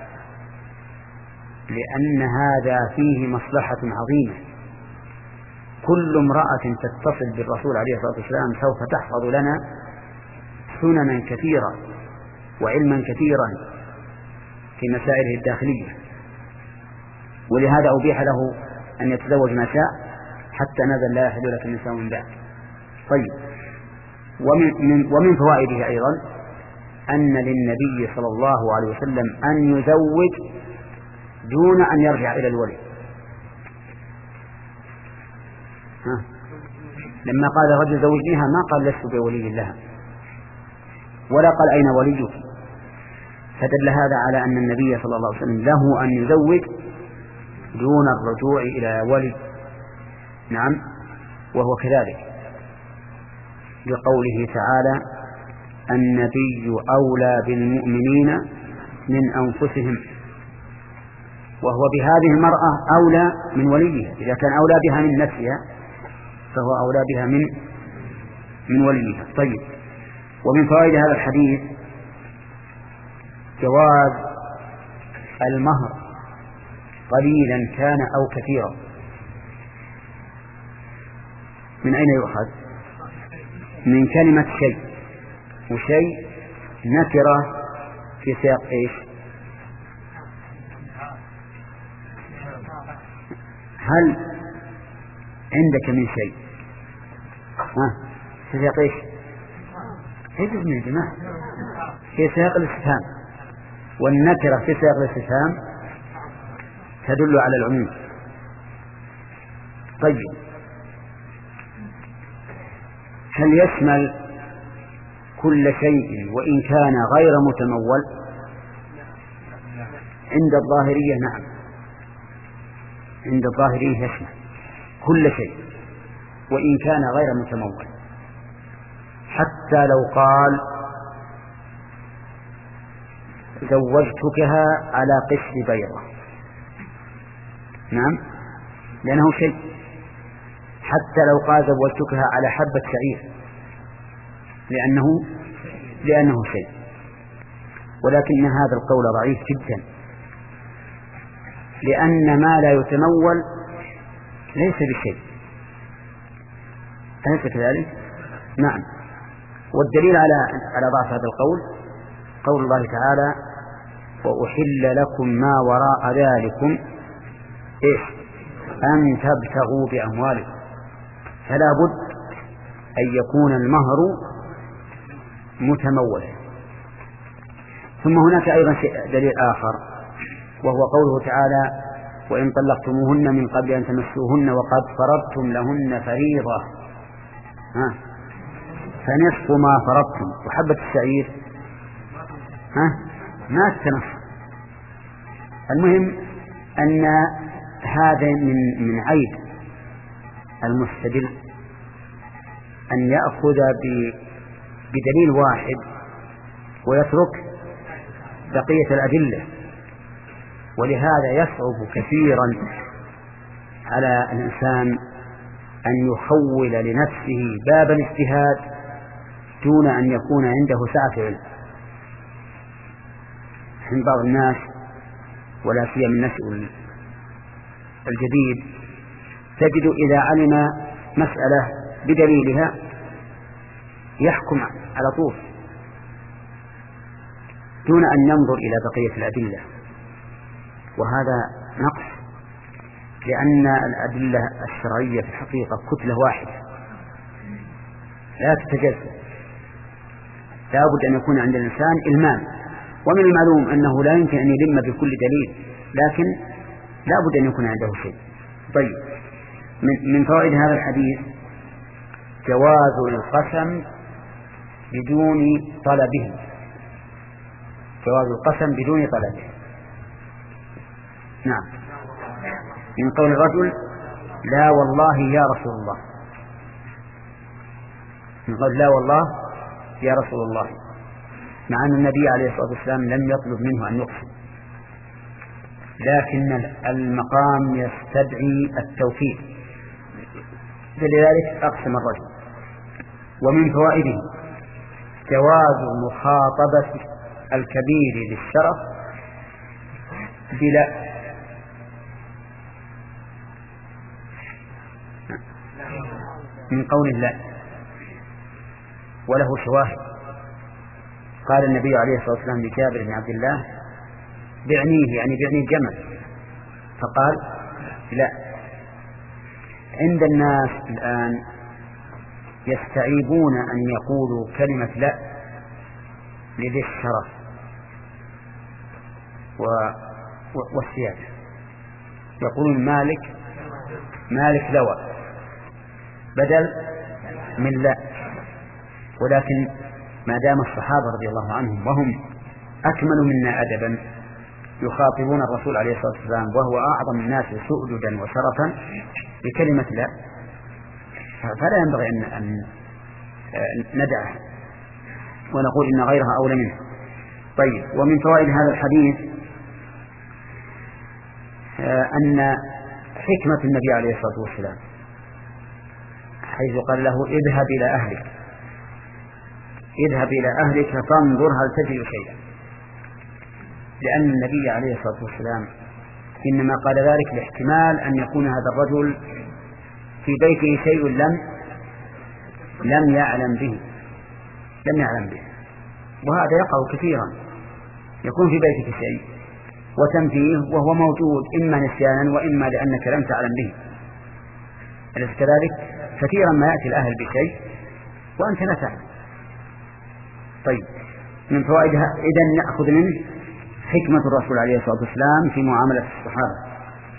لأن هذا فيه مصلحة عظيمة. كل امرأة تتصل بالرسول عليه الصلاة والسلام سوف تحفظ لنا سننا كثيرة وعلما كثيرا في مسائله الداخلية، ولهذا أبيح له أن يتزوج ما شاء حتى نزل لا يحل لك النساء من بعد. طيب، ومن, من ومن فوائده أيضا أن للنبي صلى الله عليه وسلم أن يزوج دون أن يرجع إلى الولي. ها. لما قال رجل زوجنيها ما قال لست بولي لها ولا قال أين وليك، فدل هذا على أن النبي صلى الله عليه وسلم له أن يزوج دون الرجوع إلى ولي. نعم، وهو كذلك لقوله تعالى النبي أولى بالمؤمنين من أنفسهم، وهو بهذه المرأة أولى من وليها، إذا كان أولى بها من نفسها فهو أولى بها من من وليها. طيب، ومن فوائد هذا الحديث جواز المهر قليلا كان أو كثيرا. من أين يؤخذ؟ من كلمة شيء، وشيء نكرة في سياق إيش؟ هل عندك من شيء؟ ها في سياق إيش؟ هيك من الجماعة في سياق الاستفهام، والنكرة في سياق الاستفهام تدل على العموم. طيب، هل يشمل كل شيء وإن كان غير متمول؟ عند الظاهرية نعم، عند الظاهرية يشمل كل شيء وإن كان غير متمول، حتى لو قال زوجتكها على قشر بيضة، نعم، لأنه شيء. حتى لو قال زوجتكها على حبة شعير، لأنه لأنه شيء. ولكن هذا القول ضعيف جدا، لأن ما لا يتمول ليس بشيء، أليس كذلك؟ نعم. والدليل على على ضعف هذا القول قول الله تعالى وأحل لكم ما وراء ذلكم إيش؟ أن تبتغوا بأموالكم. فلا بد أن يكون المهر متمولا. ثم هناك أيضا دليل آخر، وهو قوله تعالى وإن طلقتموهن من قبل أن تمسوهن وقد فرضتم لهن فريضة، ها فنصف ما فرضتم. وحبة الشعير ها ما تنص. المهم أن هذا من من عيب المستدل أن يأخذ بدليل واحد ويترك بقية الأدلة، ولهذا يصعب كثيرا على الإنسان أن يخول لنفسه باب الاجتهاد دون أن يكون عنده سعة علم. من بعض الناس ولا سيما النشء الجديد تجد إذا علم مسألة بدليلها يحكم على طول دون أن ينظر إلى بقية الأدلة، وهذا نقص، لأن الأدلة الشرعية في الحقيقة كتلة واحدة لا تتجزأ، لا بد أن يكون عند الإنسان إلمام، ومن المعلوم أنه لا يمكن أن يلم بكل دليل، لكن لا بد أن يكون عنده شيء. طيب، من فوائد هذا الحديث جواز القسم بدون طلبه، جواز القسم بدون طلبه. نعم، من قول الرجل لا والله يا رسول الله، من قول لا والله يا رسول الله، مع أن النبي عليه الصلاة والسلام لم يطلب منه أن يقسم، لكن المقام يستدعي التوكيد، فلذلك أقسم الرجل. ومن فوائده جواز مخاطبة الكبير للشرف بلا، من قول الله وله شواهد. قال النبي عليه الصلاة والسلام لجابر بن عبد الله بعنيه، يعني بعني الجمل، فقال لا. عند الناس الآن يستعيبون أن يقولوا كلمة لا لذي الشرف والسيادة، يقولون مالك مالك لوى بدل من لا. ولكن ما دام الصحابة رضي الله عنهم وهم أكمل منا أدبا يخاطبون الرسول عليه الصلاة والسلام وهو أعظم الناس سؤددا وشرفا بكلمة لا، فلا ينبغي أن ندعه ونقول إن غيرها أولى منه. طيب، ومن فوائد هذا الحديث أن حكمة النبي عليه الصلاة والسلام حيث قال له اذهب إلى أهلك، اذهب إلى أهلك فانظر هل تجد شيئا، لأن النبي عليه الصلاة والسلام إنما قال ذلك لاحتمال أن يكون هذا الرجل في بيته شيء لم لم يعلم به لم يعلم به وهذا يقع كثيرا، يكون في بيتك شيء وتنفيه وهو موجود إما نسيانا وإما لأنك لم تعلم به، أليس كذلك؟ كثيرا ما يأتي الأهل بشيء وأنت لا تعلم. طيب، من فوائدها إذن نأخذ منه حكمة الرسول عليه الصلاة والسلام في معاملة الصحابة.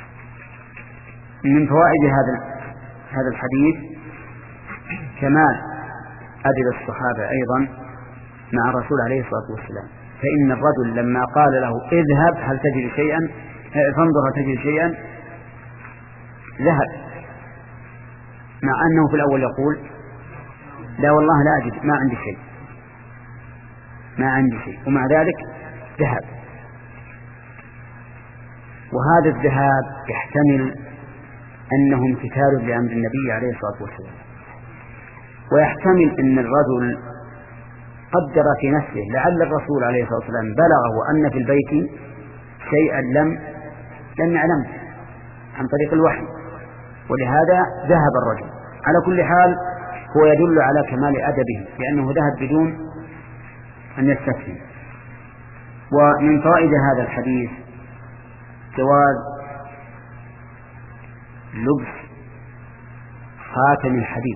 من فوائد هذا هذا الحديث كمال أدب الصحابة أيضا مع الرسول عليه الصلاة والسلام، فإن الرجل لما قال له اذهب هل تجد شيئا فانظر هل تجد شيئا ذهب، مع أنه في الأول يقول لا والله لا أجد، ما عندي شيء ما عندي شيء ومع ذلك ذهب. وهذا الذهاب يحتمل أنه امتثال لأمر النبي عليه الصلاة والسلام، ويحتمل أن الرجل قدر في نفسه لعل الرسول عليه الصلاة والسلام بلغه أن في البيت شيئا لم لم يعلمه عن طريق الوحي، ولهذا ذهب الرجل. على كل حال هو يدل على كمال أدبه لأنه ذهب بدون أن يستفهم. ومن فوائد هذا الحديث جواز لبس خاتم الحديد،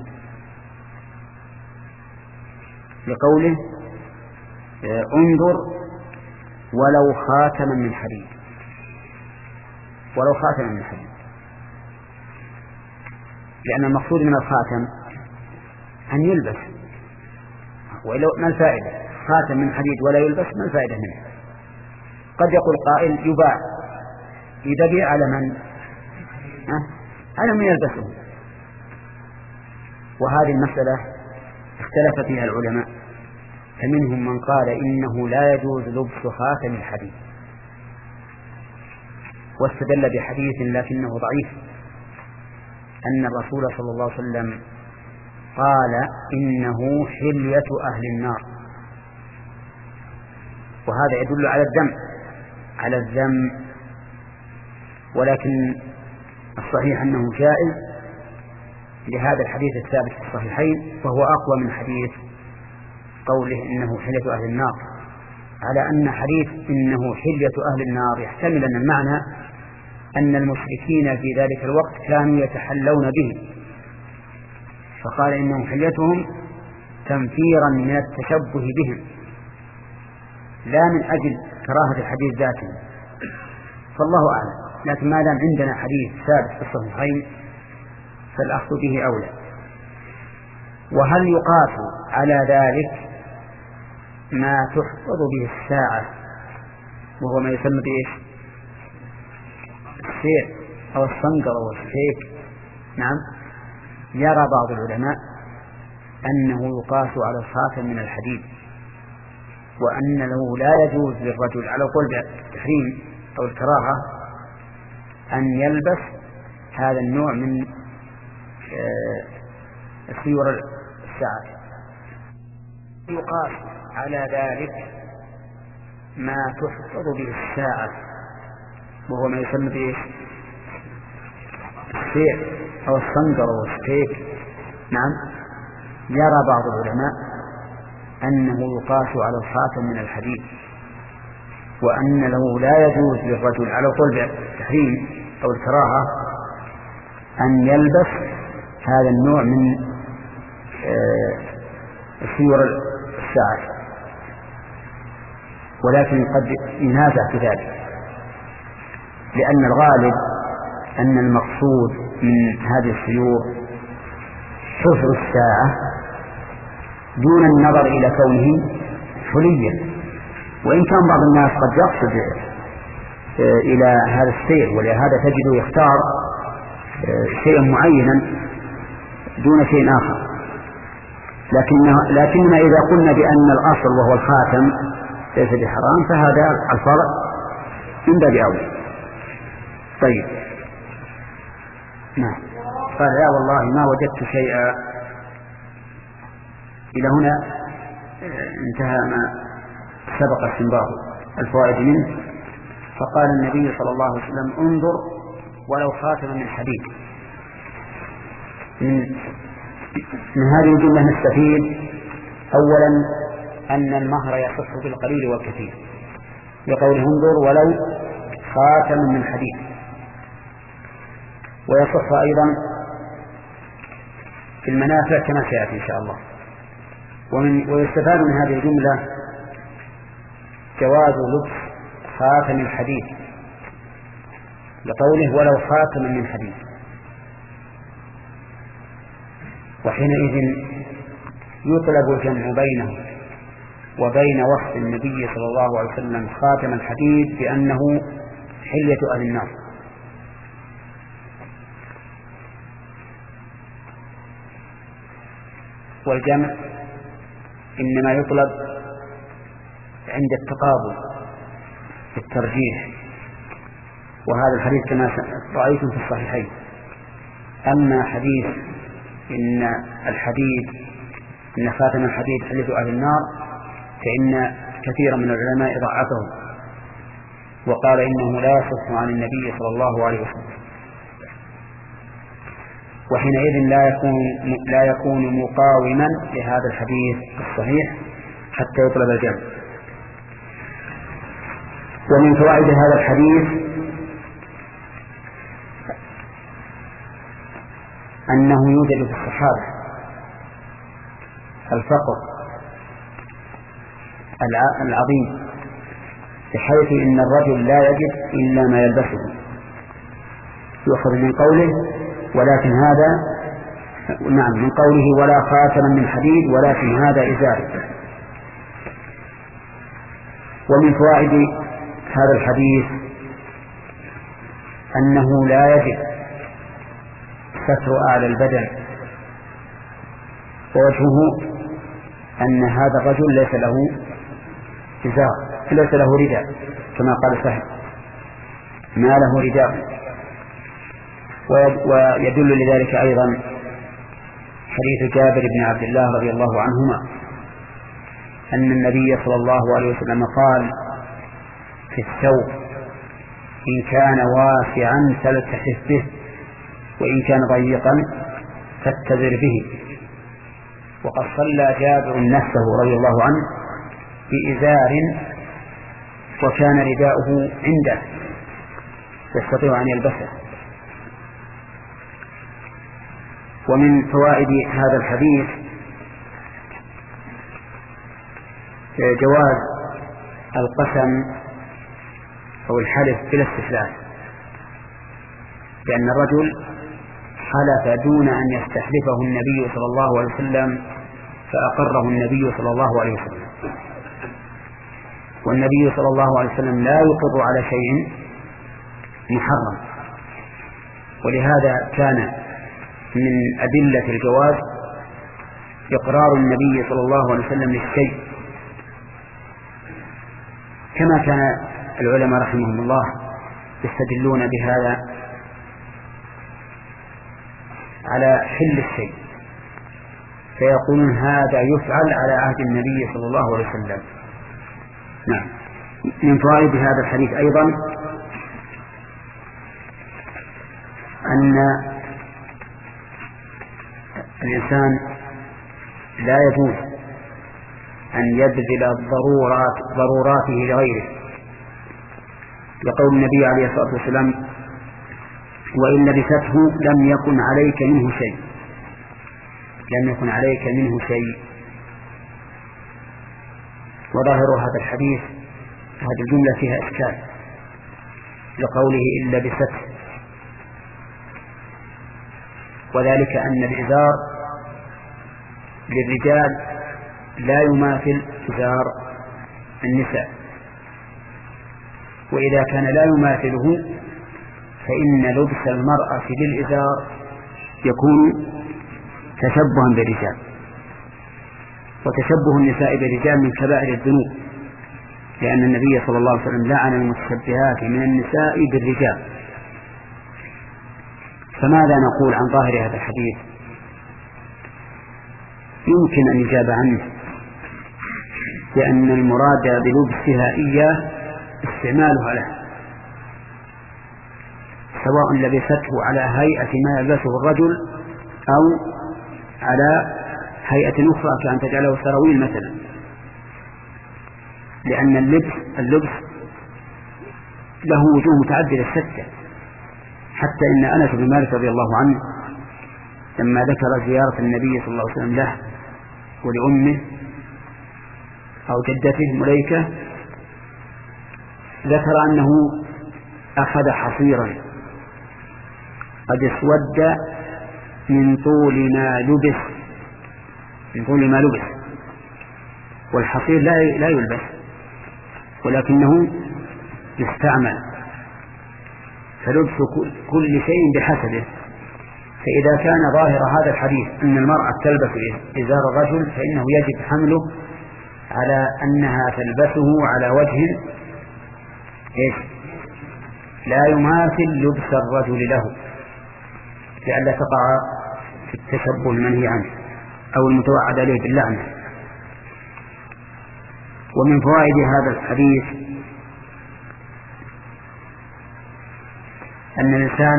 لقوله انظر ولو خاتما من حديد، ولو خاتما من حديد، لأن المقصود من الخاتم أن يلبس، وإلا ما الفائدة؟ خاتم من حديد ولا يلبس، ما الفائدة منه؟ قد يقول قائل يباع، إذا بيع على من؟ أه؟ على من يلبسه. وهذه المسألة اختلف فيها العلماء، فمنهم من قال إنه لا يجوز لبس خاتم الحديد، واستدل بحديث لكنه ضعيف أن الرسول صلى الله عليه وسلم قال إنه حلية أهل النار، وهذا يدل على الذم على الذم ولكن الصحيح أنه جائز لهذا الحديث الثابت في الصحيحين، فهو أقوى من حديث قوله إنه حلية أهل النار، على أن حديث إنه حلية أهل النار يحتمل أن المعنى أن المشركين في ذلك الوقت كانوا يتحلون به، فقال إنهم حليتهم تنفيرا من التشبه بهم لا من أجل كراهة الحديث ذاته، فالله أعلم. لكن ما دام عندنا حديث ثابت في الصحيحين فالأخذ به أولى. وهل يقاس على ذلك ما تحفظ به الساعة وهو ما يسمى بإيش؟ السير أو الصنقر أو السيك؟ نعم، يرى بعض العلماء أنه يقاس على الخاتم من الحديد، وأنه لا يجوز للرجل على قول التحريم أو الكراهة أن يلبس هذا النوع من سيور الساعة. يقاس على ذلك ما تحفظ به الساعة وهو ما يسمى بإيش؟ السير أو الصنقر أو السيك. نعم، يرى بعض العلماء أنه يقاس على الخاتم من الحديد، وأنه لا يجوز للرجل على قول التحريم أو الكراهة أن يلبس هذا النوع من سيور الساعة، ولكن قد ينازع في ذلك، لأن الغالب أن المقصود من هذه السيور حفظ الساعة دون النظر إلى كونه حليا، وإن كان بعض الناس قد يقصد إلى هذا السير، ولهذا تجده يختار شيئا معينا دون شيء آخر. لكننا إذا قلنا بأن الأصل وهو الخاتم ليس بحرام فهذا الفرع من باب أولى. طيب، نعم. قال لا والله ما وجدت شيئا. إلى هنا انتهى ما سبق استنباط الفوائد منه. فقال النبي صلى الله عليه وسلم انظر ولو خاتما من حديد. من, من هذه الجملة نستفيد أولا أن المهر يصح بالقليل والكثير، لقوله انظر ولو خاتما من حديد، ويصح أيضا في المنافع كما سيأتي إن شاء الله. ومن ويستفاد من هذه الجملة جواز لبس خاتم الحديد، لقوله ولو خاتما من حديد، وحينئذ يطلب الجمع بينه وبين وصف النبي صلى الله عليه وسلم خاتم الحديد بأنه حلية أهل النار. والجمع إنما يطلب عند التقابل في الترجيح، وهذا الحديث كما رأيتم في الصحيحين. أما حديث إن الحديد إن خاتم الحديد حلية أهل النار فإن كثيرا من العلماء ضعفه وقال إنه لا يصح عن النبي صلى الله عليه وسلم، وحينئذ لا يكون لا يكون مقاوما لهذا الحديث الصحيح حتى يطلب الجمع. ومن فوائد هذا الحديث أنه يوجد في الصحابة الفقر العظيم، بحيث إن الرجل لا يجد إلا ما يلبسه، يؤخذ من قوله ولكن هذا نعم من قوله ولا خاتما من حديد ولكن هذا إزار. ومن فوائد هذا الحديث أنه لا يجب ستر أعلى البدن، ووجهه أن هذا الرجل ليس له إزار ليس له رداء كما قال صاحب ما له رداء. ويدل لذلك أيضا حديث جابر بن عبد الله رضي الله عنهما أن النبي صلى الله عليه وسلم قال في الثوب: إن كان واسعا فالتحف به، وإن كان ضيقا فاتذر به. وقد صلى جابر نفسه رضي الله عنه بإزار وكان رداؤه عنده يستطيع أن يلبسه. ومن فوائد هذا الحديث جواز القسم أو الحلف بلا استحلال، لأن الرجل حلف دون أن يستحلفه النبي صلى الله عليه وسلم فأقره النبي صلى الله عليه وسلم، والنبي صلى الله عليه وسلم لا يقر على شيء محرم، ولهذا كان من أدلة الجواز إقرار النبي صلى الله عليه وسلم للشيء، كما كان العلماء رحمهم الله يستدلون بهذا على حل الشيء، فيقولون هذا يفعل على عهد النبي صلى الله عليه وسلم. نعم. من فوائد هذا الحديث أيضا أن الإنسان لا يجوز أن يبذل الضرورات ضروراته لغيره، لقول النبي عليه الصلاة والسلام: وإن لبسته لم يكن عليك منه شيء، لم يكن عليك منه شيء. وظاهر هذا الحديث هذه الجملة فيها إشكال لقوله إن لبسته، وذلك أن الإزار للرجال لا يماثل إزار النساء، وإذا كان لا يماثله فإن لبس المرأة للإزار يكون تشبها بالرجال، وتشبه النساء بالرجال من كبائر الذنوب، لأن النبي صلى الله عليه وسلم لعن المتشبهات من النساء بالرجال. فماذا نقول عن ظاهر هذا الحديث؟ يمكن أن يجاب عنه لأن المراد بلبسها إياه استعمالها له، سواء لبسته على هيئة ما يلبسه الرجل أو على هيئة أخرى كأن تجعله سراويل مثلا، لأن اللبس اللبس له وجوه متعددة شتى، حتى إن أنس بن مالك رضي الله عنه لما ذكر زيارة النبي صلى الله عليه وسلم له ولأمه أو جدته مليكة ذكر أنه أخذ حصيرا قد اسود من طول ما لبس من طول ما لبس والحصير لا لا يلبس ولكنه يستعمل، فلبس كل شيء بحسبه. فإذا كان ظاهر هذا الحديث أن المرأة تلبس إزار الرجل فإنه يجب حمله على أنها تلبسه على وجه إيش؟ لا يماثل لبس الرجل له، لئلا تقع في التشبه المنهي عنه أو المتوعد عليه باللعنة. ومن فوائد هذا الحديث أن الإنسان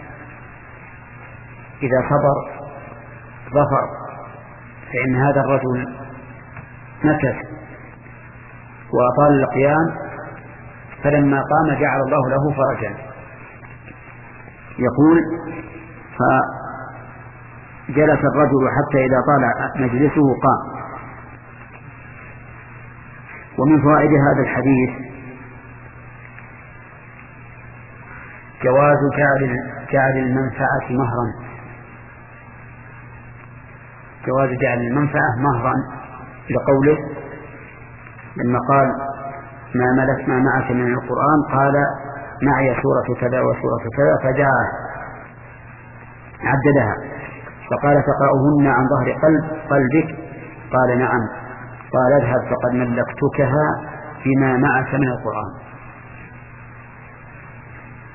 إذا صبر ظفر، فإن هذا الرجل مكث وأطال القيام، فلما قام جعل الله له فرجا. يقول: فجلس الرجل حتى إذا طال مجلسه قام. ومن فوائد هذا الحديث جواز جعل جعل المنفعة مهرا، جواز جعل المنفعة مهرا، لقوله لما قال: ما ملك ما معك من القرآن، قال: معي سورة كذا وسورة كذا، فجاء عددها، فقال: تقرأهن عن ظهر قلب قلبك؟ قال: نعم. قال: اذهب فقد ملكتكها بما معك من القرآن.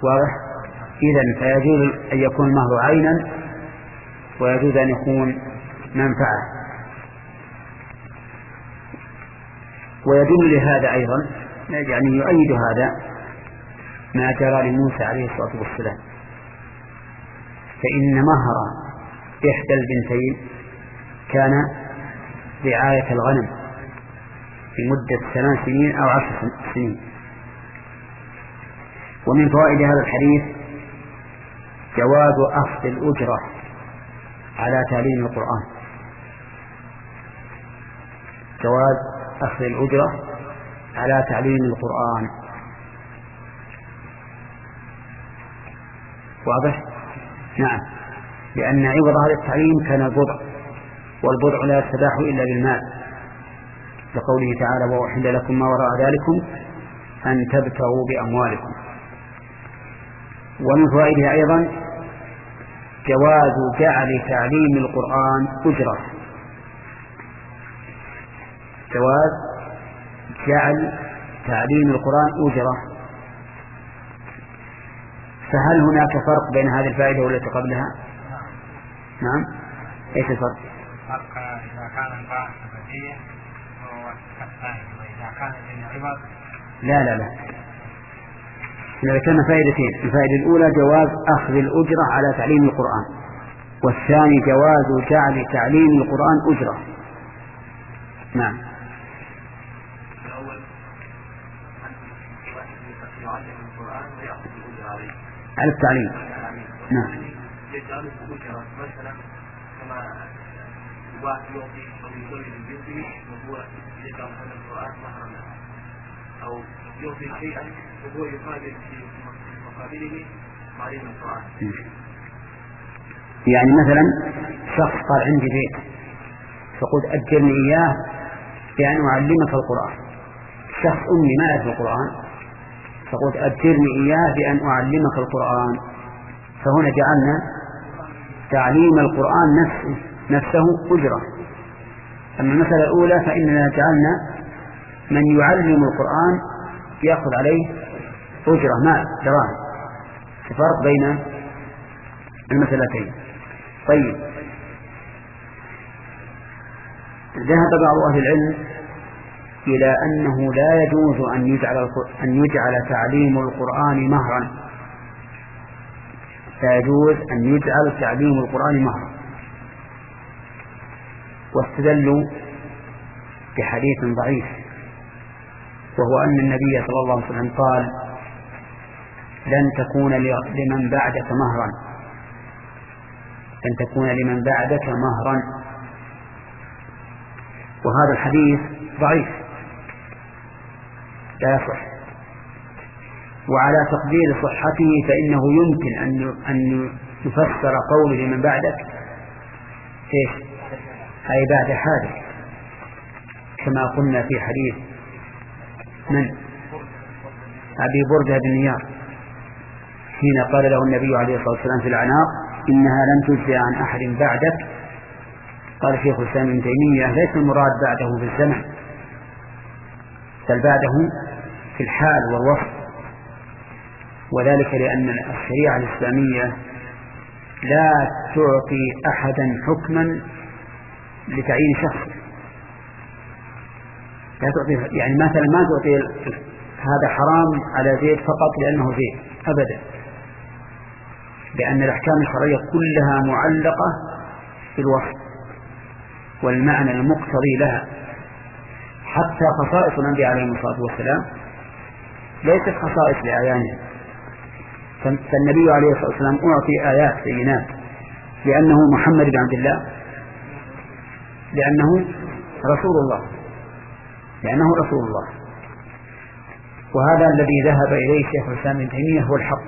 واضح؟ إذن فيجوز أن يكون المهر عينا ويجوز أن يكون منفعة. ويدل لهذا أيضا يعني يؤيد هذا ما جرى لموسى عليه الصلاة والسلام، فإن مهر إحدى البنتين كان رعاية الغنم في مدة ثمان سنين أو عشر سنين. ومن فوائد هذا الحديث جواز أخذ الأجرة على تعليم القرآن، جواز أخذ الأجرة على تعليم القرآن. واضح؟ نعم، لأن عوض هذا التعليم كان البضع، والبضع لا يستباح إلا بالمال، لقوله تعالى وأحل لكم ما وراء ذلكم أن تبتغوا بأموالكم. ومن فوائده أيضا جواز جعل تعليم القرآن أجرة، جواز جعل تعليم القرآن أجرة. فهل هناك فرق بين هذه الفائدة والتي قبلها؟ نعم، ايش الفرق؟ فرق إذا كان الباء سببية والثاني، وإذا كان العوض. لا لا لا، إذا كان فائدتين، الفائدة الأولى جواز أخذ الأجرة على تعليم القرآن، والثاني جواز جعل تعليم القرآن أجرة. نعم. الأول يعلم القرآن ويأخذ الأجرة عليه على التعليم. نعم. يجعل الأجرة مثلا كما واحد يعطي أو يولد بنته وهو يجعل هذا القرآن مهرا له، أو يعطي شيئا وهو يقابل في مقابله تعليم القرآن. يعني مثلا شخص قال عندي بيت فقلت أجرني إياه بأن أعلمك القرآن، شخص أمي ما يعرف القرآن فقلت أجرني إياه بأن أعلمك القرآن، فهنا جعلنا تعليم القرآن نفسه, نفسه أجرة. أما المسألة الأولى فإننا جعلنا من يعلم القرآن يأخذ عليه أجرة مال دراهم، فرق بين المسألتين. طيب، ذهب بعض أهل العلم إلى أنه لا يجوز أن يجعل, أن يجعل تعليم القرآن مهرا، لا يجوز أن يجعل تعليم القرآن مهرا، واستدلوا بحديث ضعيف، وهو أن النبي صلى الله عليه وسلم قال لن تكون لمن بعدك مهرا، لن تكون لمن بعدك مهرا، وهذا الحديث ضعيف لا يصح. وعلى تقدير صحته فإنه يمكن أن يفسر قوله لمن بعدك إيش؟ أي بعد حالك، كما قلنا في حديث من أبي بردة بن نيار حين قال له النبي عليه الصلاة والسلام في العناق إنها لن تجزي عن أحد بعدك، قال شيخ الإسلام ابن تيمية ليس المراد بعده في الزمن، بل بعده في الحال والوصف، وذلك لأن الشريعة الإسلامية لا تعطي أحدا حكما لتعيين شخص، لا تعطي، يعني مثلا ما تعطي هذا حرام على زيد فقط لأنه زيد أبدا، لأن الأحكام الشرعية كلها معلقة بالوصف والمعنى المقتضي لها. حتى خصائص الأنبياء عليهم الصلاة والسلام ليست خصائص لأعيانهم، فالنبي عليه الصلاة والسلام أعطي آيات بينات لأنه محمد بن عبد الله، لأنه رسول الله، لأنه رسول الله. وهذا الذي ذهب إليه شيخ الإسلام ابن تيمية هو الحق،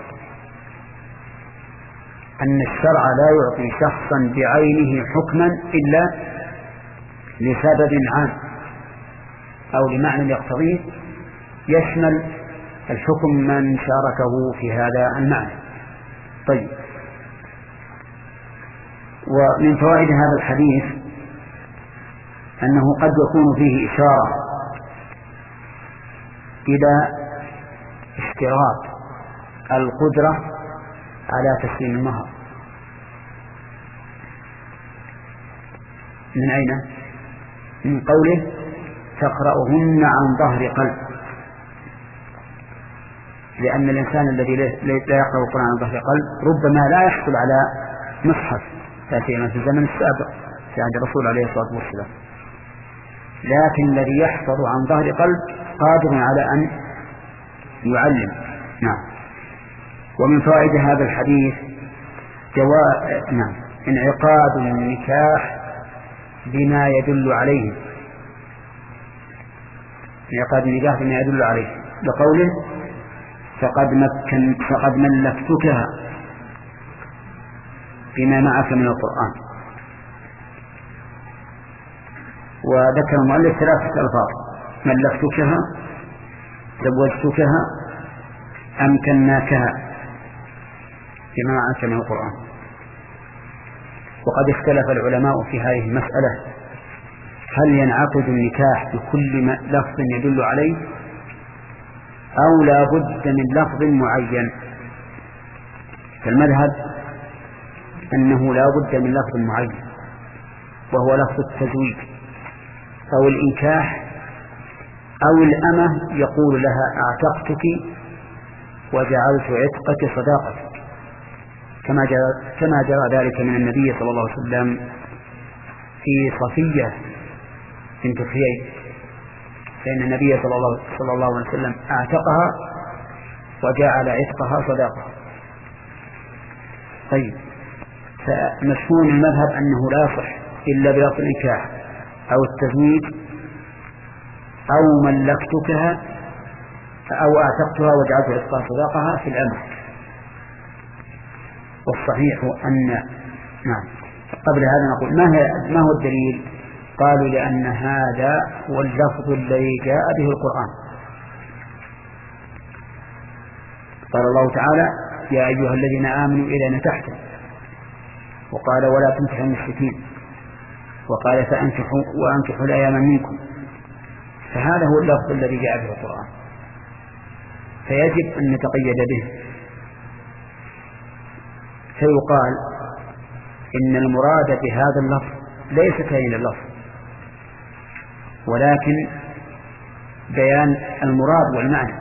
أن الشرع لا يعطي شخصا بعينه حكما إلا لسبب عام أو لمعنى يقتضيه يشمل الحكم من شاركه في هذا المعنى. طيب، ومن فوائد هذا الحديث أنه قد يكون فيه إشارة إلى اشتراط القدرة على تسليم المهر. من أين؟ من قوله تقرأهن عن ظهر قلب، لأن الإنسان الذي لا يقرأ القرآن عن ظهر قلب ربما لا يحصل على مصحف تأتينا في الزمن السابق في عهد الرسول عليه الصلاة والسلام، لكن الذي يحفظ عن ظهر قلب قادر على أن يعلم. نعم. ومن فوائد هذا الحديث جواء نعم انعقاد النكاح بما يدل عليه، انعقاد النكاح بما يدل عليه، بقوله فقد مكن فقد ملكتكها بما معك من القرآن. وذكر المؤلف ثلاثة ألفاظ: ملكتكها، زوجتكها، أمكناكها بما معك من القرآن. وقد اختلف العلماء في هذه المسألة، هل ينعقد النكاح بكل لفظ يدل عليه أو لا بد من لفظ معين؟ فالمذهب أنه لا بد من لفظ معين، وهو لفظ التزويج أو الإنكاح، أو الأمة يقول لها أعتقتك وجعلت عتقك صداقتك، كما جرى, كما جرى ذلك من النبي صلى الله عليه وسلم في صفية بنت حيي، فإن النبي صلى الله, صلى الله عليه وسلم أعتقها وجعل عتقها صداقة. طيب، فمفهوم المذهب أنه لا يصح إلا بلفظ النكاح أو التزويج أو ملكتكها أو أعتقتها وجعلت عتقها صداقها في الأمر. والصحيح أن نعم. قبل هذا نقول ما, هي ما هو الدليل؟ قالوا لأن هذا هو اللفظ الذي جاء به القرآن. قال الله تعالى يا أيها الذين آمنوا إذا نكحتم، وقال ولا تنكحوا المشركين، وقال فأنكحوا وأنكحوا الأيام منكم، فهذا هو اللفظ الذي جاء به القرآن، فيجب أن نتقيد به. فيقال إن المراد بهذا اللفظ ليس كائن اللفظ، ولكن بيان المراد والمعنى.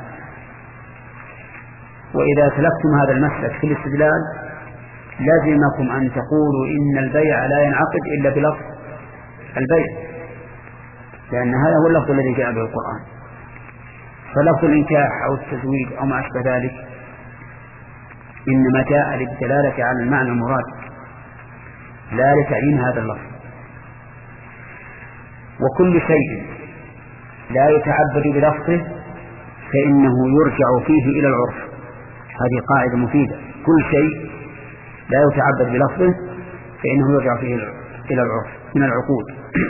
وإذا سلكتم هذا المسلك في الاستدلال لازمكم أن تقولوا إن البيع لا ينعقد إلا بلفظ البيع، لأن هذا هو اللفظ الذي جاء به القرآن. فلفظ الإنكاح أو التزويج أو ما أشبه ذلك إنما جاء للدلالة على المعنى المراد لا لتعيين هذا اللفظ. وكل شيء لا يتعبد بلفظه فإنه يرجع فيه إلى العرف. هذه قاعدة مفيدة، كل شيء لا يتعبد بلفظه فإنه يرجع فيه إلى العرف من العقود،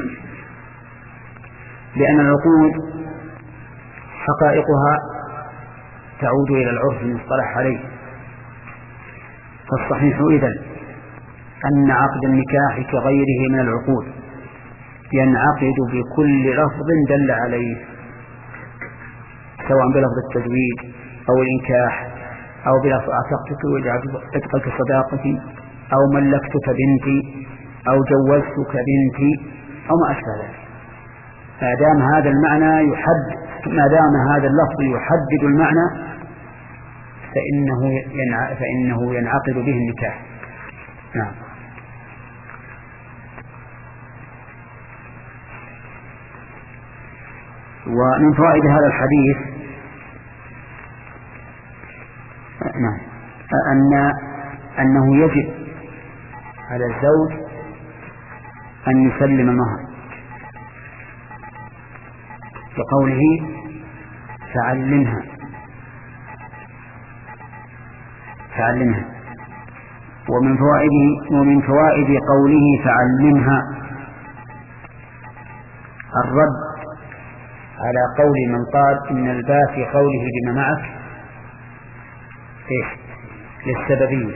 لأن العقود حقائقها تعود إلى العرف المصطلح عليه. فالصحيح إذن أن عقد النكاح كغيره من العقود ينعقد بكل لفظ دل عليه، سواء بلفظ التزويج أو الإنكاح أو بلفظ أعتقتك وجعلت عتقك صداقتي أو ملكتك بنتي أو جوزتك بنتي أو ما أشبه ذلك. ما دام هذا المعنى يحدد، ما دام هذا اللفظ يحدد المعنى فإنه ينع... فإنه ينعقد به النكاح. نعم. ومن فوائد هذا الحديث نعم أن أنه يجب على الزوج أن يسلم المهر، بقوله فعلمها فعلمها. ومن فوائد ومن فوائد قوله فعلمها الرد على قول من قال إن الباء في قوله بما معك للسببية،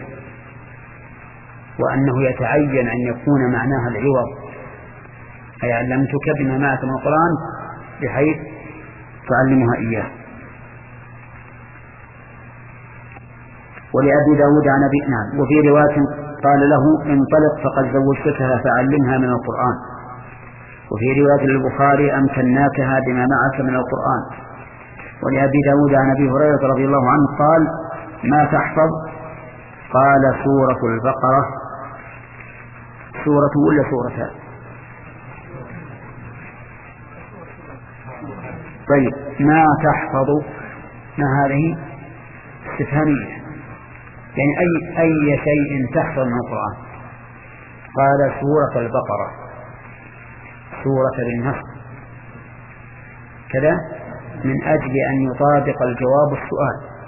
وأنه يتعين أن يكون معناها العوض، أي علمتك بما معك من القرآن بحيث تعلمها إياه. ولأبي داود عن أبي نعم. وفي رواية قال له انطلق فقد زوجتكها فعلمها من القرآن. وفي رواية للبخاري أمكناكها بما معك من القرآن. ولأبي داود عن أبي هريرة رضي الله عنه قال ما تحفظ؟ قال سورة البقرة. سورة ولا سورة؟ طيب ما تحفظ؟ ما هذه استفهامية، يعني أي, أي شيء تحفظ من القرآن؟ قال سورة البقرة، سورة بالنص كذا من أجل أن يطابق الجواب السؤال،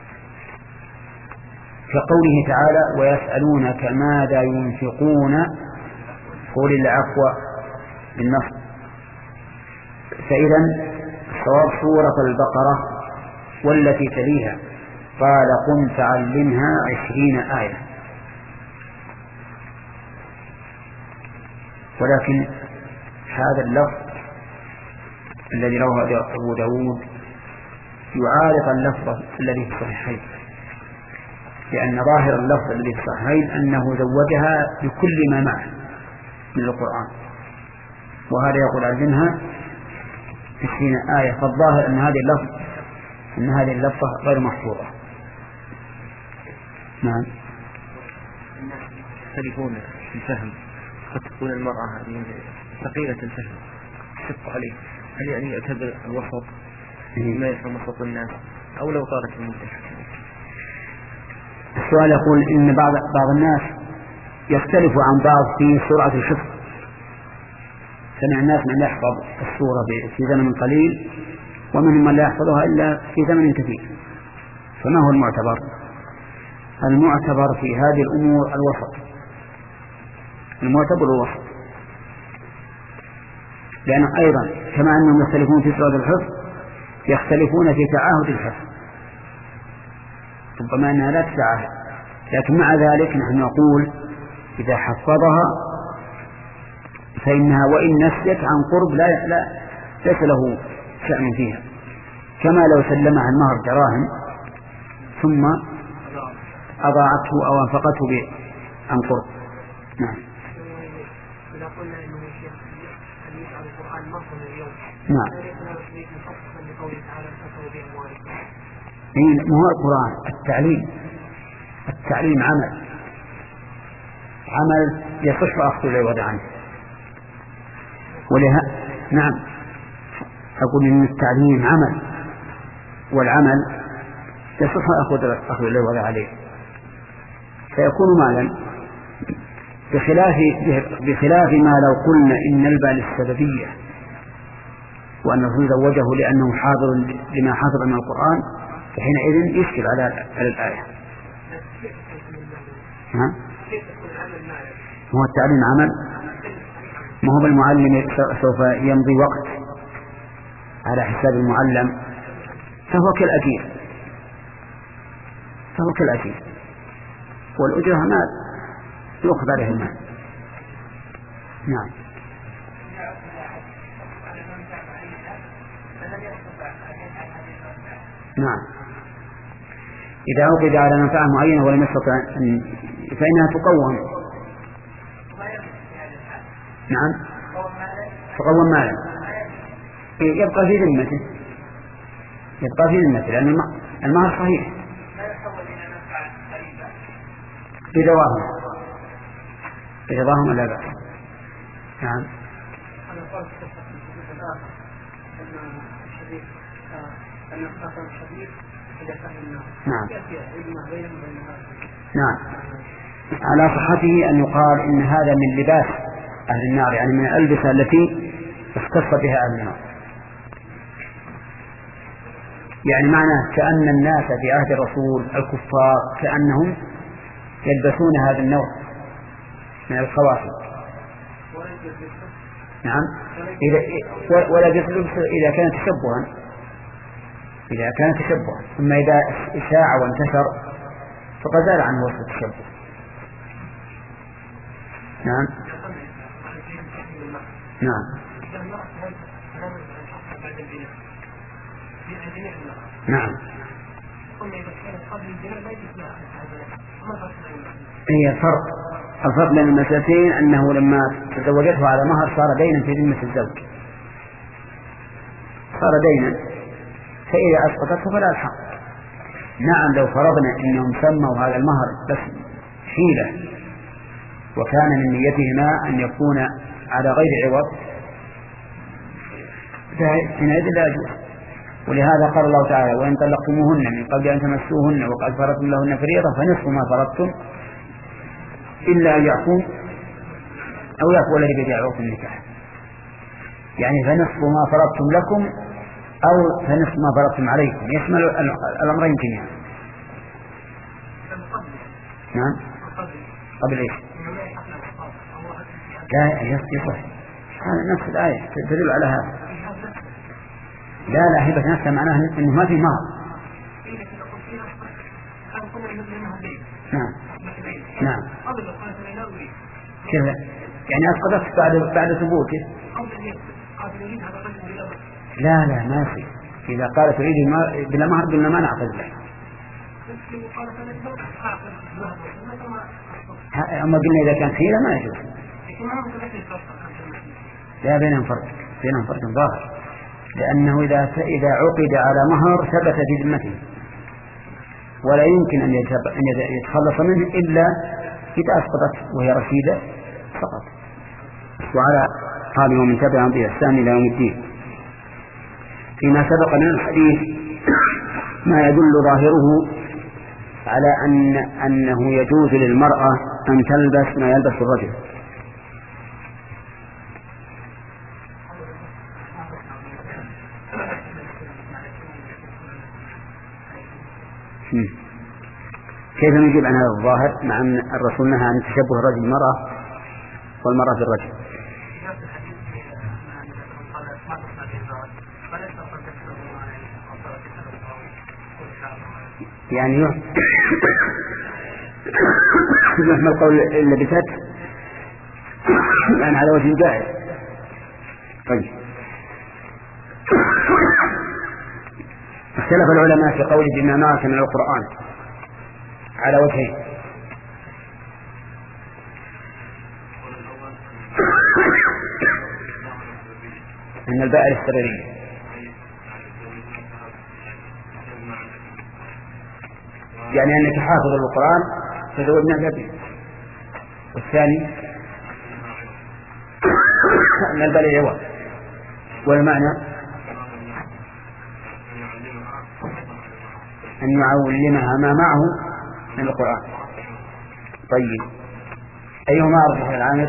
كقوله تعالى ويسألونك ماذا ينفقون قل العفو بالنص. فإذا الصواب سورة البقرة والتي تليها قال قم فعلمها عشرين آية. ولكن هذا اللفظ الذي رواه أبو داود يعارض اللفظ الذي في الصحيحين، لأن ظاهر اللفظ الذي في الصحيحين أنه زوجها بكل ما معه من القرآن، وهذا يقول علمها عشرين آية، فالظاهر أن هذه اللفظ أن هذه اللفظة غير محفوظة. نعم. يختلفون في الفهم، قد تكون المرأة هذه ثقيلة الفهم تشق عليه، هل يعني يعتبر الوسط ما يفهم وسط الناس أو لو طارت المدة؟ السؤال يقول إن بعض بعض الناس يختلف عن بعض في سرعة الحفظ، سمع الناس من يحفظ السورة في زمن قليل ومنهم من لا يحفظها إلا في زمن كثير، فما هو المعتبر؟ المعتبر في هذه الأمور الوسط، المعتبر الوسط، لأن أيضا كما أنهم يختلفون في سرعة الحفظ يختلفون في تعاهد الحفظ، ربما أنها لا تتعاهد، لكن مع ذلك نحن نقول إذا حفظها فإنها وإن نسيت عن قرب لا لا ليس له شأن فيها، كما لو سلمها المهر دراهم ثم أضاعته أو أنفقته عن قرب. نعم. إذا قلنا إنه الشيخ أن يجعل القرآن مرة اليوم. نعم. ما هو القرآن التعليم، التعليم عمل، عمل يصح أخذ العوض عنه، ولها نعم أقول إن التعليم عمل، والعمل يصح أخذ أخذ العوض عليه، فيكون مالا، بخلاف بخلاف ما لو قلنا إن البال السببية وأنه زوجه لأنه حاضر لما حضر من القرآن، فحينئذ يشكل على على الآية. ها؟ هو التعليم عمل، ما هو بالمعلم سوف يمضي وقت على حساب المعلم، فهو كالأجير، فهو كالأجير، والأجرة مال يأخذ عليه المال. نعم. نعم. إذا أوقد على منفعة معينة ولم يستطع أن فإنها تقوم. نعم. تقوم مالا يبقى في ذمته، يبقى في ذمته لأن المهر صحيح بدواهم بدواهم لا بأس. نعم. نعم. نعم. على صحته أن يقال إن هذا من لباس أهل النار، يعني من الألبسة التي اختص بها أهل النار، يعني معناه كأن الناس في عهد الرسول الكفار كأنهم يلبسون هذا النوع من الخواتم. نعم. إذا ولا يلبس إذا كان تشبها، إذا كان تشبها، ثم إذا إشاع وانتشر فقد زال عنه وصف التشبه. نعم. نعم. نعم. هي الفرق الفرق بين المسألتين أنه لما تزوجته على مهر صار دينا في ذمة الزوج، صار دينا، فإذا أسقطته فلا الحق. نعم لو فرضنا أنهم سموا هذا المهر بس حيلة وكان من نيتهما أن يكون على غير عوض فحينئذ لا يجوز. ولهذا قال الله تعالى: وإن طلقتموهن من قبل أن تمسوهن وقد فرضتم لهن فريضة فنصف ما فرضتم إلا أن يعفوا أو يعفو الذي بدعوه في النكاح، يعني فنصف ما فرضتم لكم أو فنصف ما فرضتم عليكم، يشمل الأمرين جميعا. نعم قبل إيش؟ لا يصح، هذا نفس الآية تدل على هذا. لا لا هبة نفسها معناها أنه ما في مهر. نعم نعم كذا يعني أسقطت بعد بعد ثبوته. لا لا ما في، إذا قالت تريد بلا مهر قلنا ما نعقد له. أما قلنا إذا كان حيلة ما يجوز. لا بينهم فرق، بينهم فرق ظاهر، لأنه إذا إذا عقد على مهر ثبت في ذمته ولا يمكن أن يتخلص منه إلا إذا أسقطت وهي رشيدة فقط. وعلى قال ومن تبعهم بإحسان إلى يوم الدين. فيما سبق من الحديث ما يدل ظاهره على أن أنه يجوز للمرأة أن تلبس ما يلبس الرجل. كيف نجيب عن هذا الظاهر مع أن الرسول نهى عن تشبه الرجل بالمرأة والمرأة بالرجل؟ يعني يحمل قول اللبسات يعني على وجه جائز. طيب اختلف العلماء في قول بما معك من القرآن على وجهين. أن الباء الاسترارية يعني أنك حافظ القرآن تزوجنا به. والثاني أن الباء العوض. والمعنى أن يعلمها ما معه من القرآن. طيب أيهما أرجح العامل؟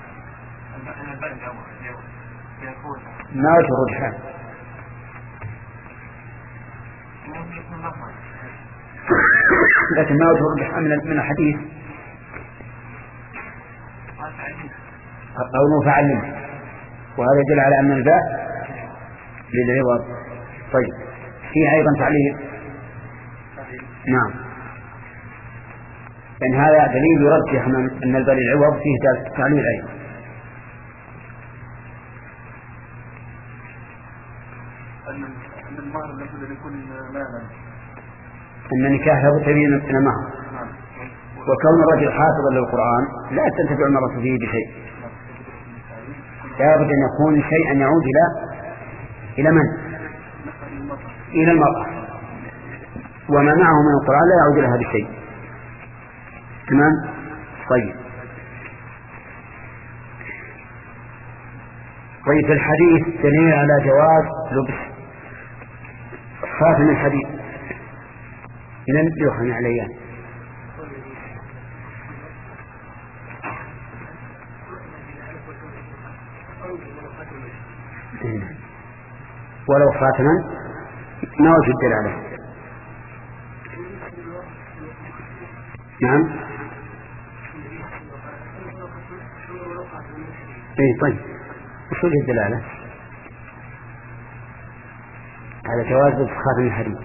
ما وجه الرجحان؟ لكن ما وجه الرجحان من الحديث؟ قوله فعلمه، وهذا يدل على أن الباء للعوض. طيب فيه أيضا تعليل. نعم لأن هذا دليل يرجح أن الباء للعوض فيه تعليل أيضا. أن المهر لابد يكون مالا، أن النكاح لابد تبين من مهر، وكون الرجل حافظا للقرآن لا تنتفع المرأة فيه بشيء، لابد أن يكون شيئا يعود إلى إلى من؟ إلى المرأة، وما معه من القرآن لا يعود إلى هذا الشيء. تمام. طيب طيب في الحديث دليل على جواز لبس خاتم الحديد من يوحنا عليان. ولو خاتما ما وجد دلالة. نعم اي طيب وش وجه الدلالة على جواز لبس خاتم الحديد؟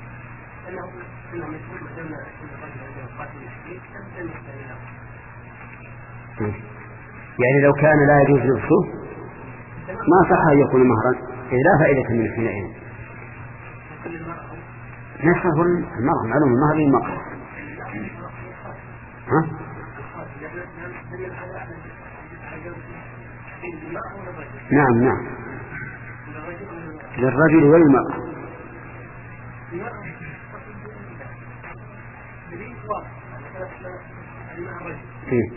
يعني لو كان لا يجوز لبسه ما صح أن يكون مهرا، إذ لا فائدة من حينئذ. نصفه المرأة معلوم المهر للمرأة. ها؟ نعم نعم للرجل والمرأة. إيه؟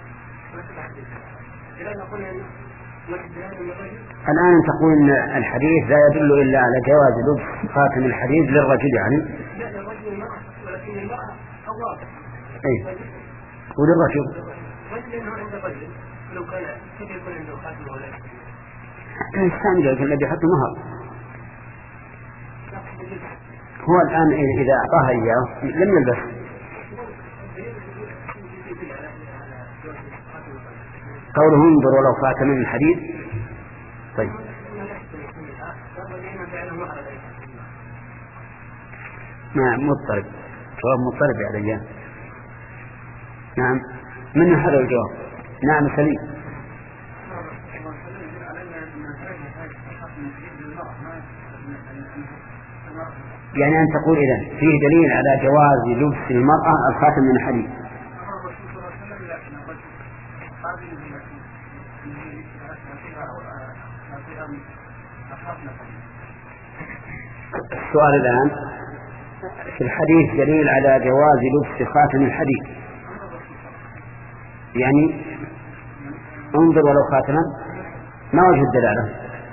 الآن تقول إن الحديث لا يدل إلا على جواز لبس خاتم الحديد للرجل يعني؟ لا للرجل المرأة ولكن المرأة أوراق. إيه؟ وللرجل؟ رجل عند رجل لو كان كيف يكون عنده خاتم ولا الإنسان ذلك الذي يحط مهر هو الآن إذا أعطاها إياه لم يلبس. قوله انظر ولو خاتم من الحديد. طيب نعم مضطرب جواب مضطرب يا رجال. نعم من هذا الجواب؟ نعم سليم. يعني أن تقول إذن فيه دليل على جواز لبس المرأة الخاتم من الحديد. السؤال الآن في الحديث دليل على جواز لبس خاتم الحديد، يعني انظر ولو خاتما، ما وجه الدلالة؟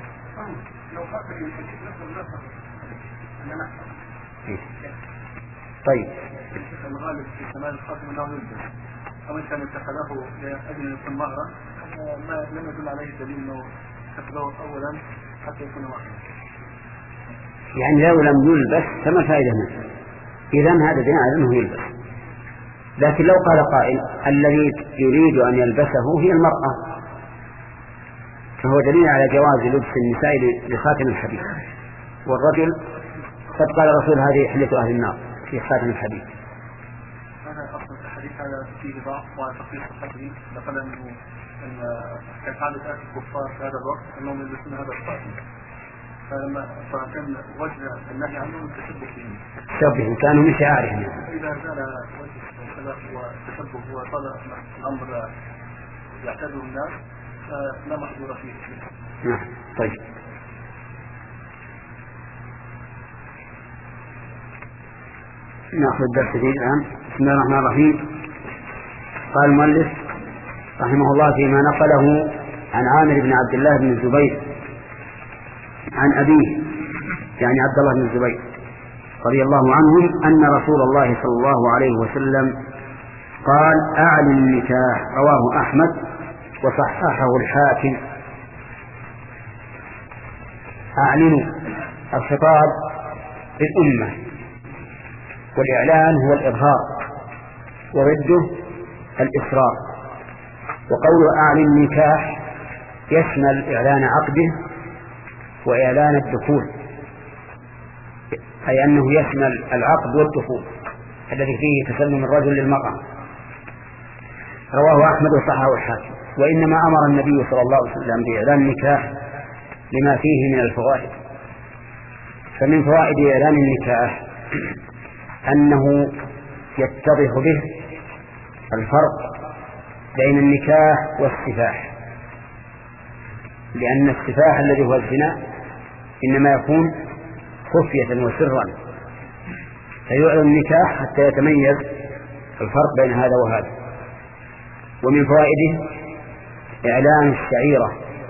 طيب الغالب في كمال الخاتم انه يلبس، او ان كان اتخذه لاجل يكون مهرا ما لم يدل عليه دليل انه اتخذه اولا حتى يكون مهرا. يعني لو لم يلبس فما الفائدة منه؟ إذن هذا دليل على أنه يلبس. لكن لو قال قائل الذي يريد أن يلبسه هي المرأة، فهو دليل على جواز لبس النساء لخاتم الحديد، والرجل قد قال الرسول هذه حلة أهل النار في خاتم الحديد. هذا أصل الحديث هذا فيه ضعف وتقييد صحته، لقد أنه كان عادة أهل الكفار في هذا الوقت أنهم يلبسون هذا الخاتم، فلما فكان وجه النهي عنه التشبه فيه. تشبه كانوا من شعارهم. إذا زال وجه الخلاف والتشبه وصار الأمر يعتاده الناس فلا محظور فيه. نعم طيب. نأخذ الدرس فيه الآن. بسم الله الرحمن الرحيم. قال المؤلف رحمه الله فيما نقله عن عامر بن عبد الله بن الزبير عن أبيه يعني عبد الله بن الزبير رضي الله عنهم أن رسول الله صلى الله عليه وسلم قال أعلن النكاح. رواه أحمد وصححه الحاكم. أعلنوا الخطاب للأمة، والإعلان هو الإظهار، وضده الإسرار. وقول أعلن النكاح يشمل إعلان عقده وإعلان الدخول، أي أنه يشمل العقد والدخول الذي فيه تسلم الرجل للمرأة. رواه أحمد وصححه الحاكم. وإنما أمر النبي صلى الله عليه وسلم بإعلان النكاح لما فيه من الفوائد. فمن فوائد إعلان النكاح أنه يتضح به الفرق بين النكاح والسفاح، لأن السفاح الذي هو الزنا إنما يكون خفية وسرا، فيعلن النكاح حتى يتميز الفرق بين هذا وهذا. ومن فوائده إعلان الشعيرة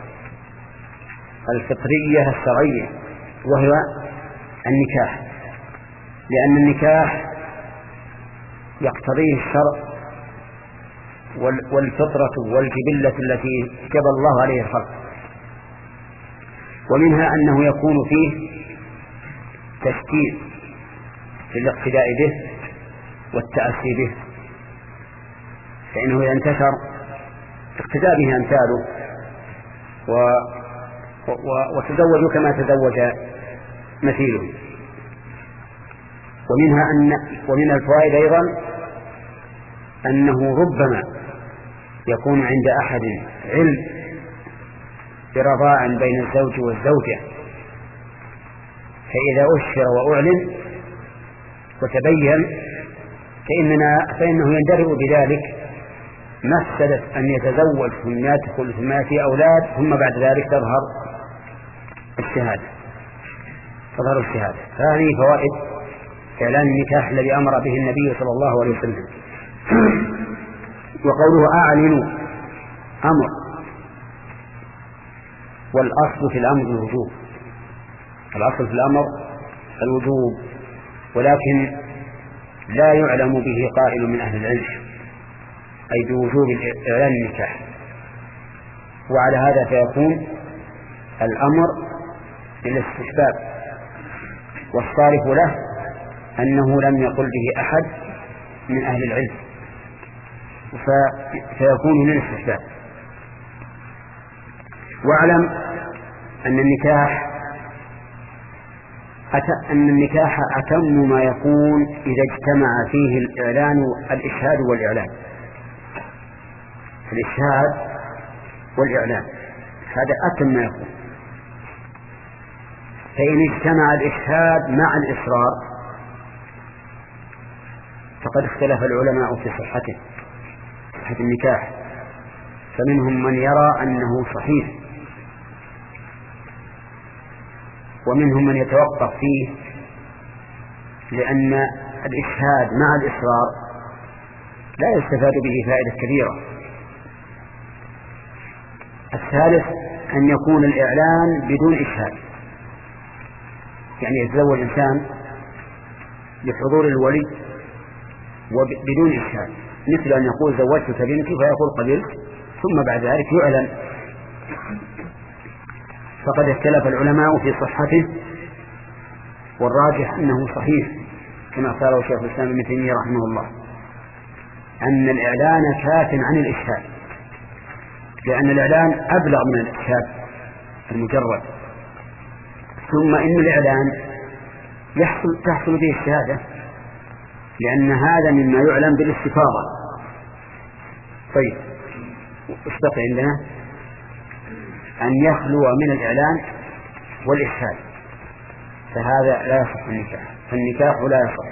الفطرية الشرعية وهي النكاح، لأن النكاح يقتضيه الشرع والفطرة والجبلة التي جبل الله عليه الخلق. ومنها أنه يكون فيه تشكيل للاقتداء به والتأسي به، فإنه إذا انتشر اقتداء به أمثاله و... و... وتزوجوا كما تزوج مثيله. ومنها أن ومن الفوائد أيضا أنه ربما يكون عند أحد علم برضاع بين الزوج والزوجة، فإذا أشر وأعلن وتبين فإننا فإنه يندرئ بذلك مفسدة أن يتزوج ثم يدخل ثم يأتي أولاد ثم بعد ذلك تظهر الشهادة تظهر الشهادة. هذه فوائد إعلان النكاح الذي أمر به النبي صلى الله عليه وسلم. وقوله أعلنوا أمر، والأصل في الأمر الوجوب، الأصل في الأمر الوجوب، ولكن لا يعلم به قائل من أهل العلم أي بوجوب إعلان النكاح، وعلى هذا فيكون الأمر للاستحباب، والصارف له أنه لم يقل به أحد من أهل العلم فيكون للاستحباب. واعلم أن النكاح أن النكاح أتم ما يكون إذا اجتمع فيه الإعلان الإشهاد والإعلان، الإشهاد والإعلان هذا أتم ما يكون. فإن اجتمع الإشهاد مع الإصرار فقد اختلف العلماء في صحته، صحة النكاح، فمنهم من يرى أنه صحيح، ومنهم من يتوقف فيه لأن الإشهاد مع الإصرار لا يستفاد به فائدة كبيرة. الثالث أن يكون الإعلان بدون إشهاد، يعني يتزوج إنسان بحضور الولي وبدون إشهاد، مثل أن يقول زوجتك بنتي فيقول قبلت ثم بعد ذلك يعلن، فقد اختلف العلماء في صحته، والراجح أنه صحيح كما قاله شيخ الإسلام ابن تيمية رحمه الله، أن الإعلان كاف عن الإشهاد، لأن الإعلان أبلغ من الإشهاد المجرد. ثم إن الإعلان يحصل تحصل به الشهادة، لأن هذا مما يعلم بالاستفاضة. طيب اشتق عندنا أن يخلو من الإعلان والإشهاد، فهذا لا يصح النكاح، فالنكاح لا يصح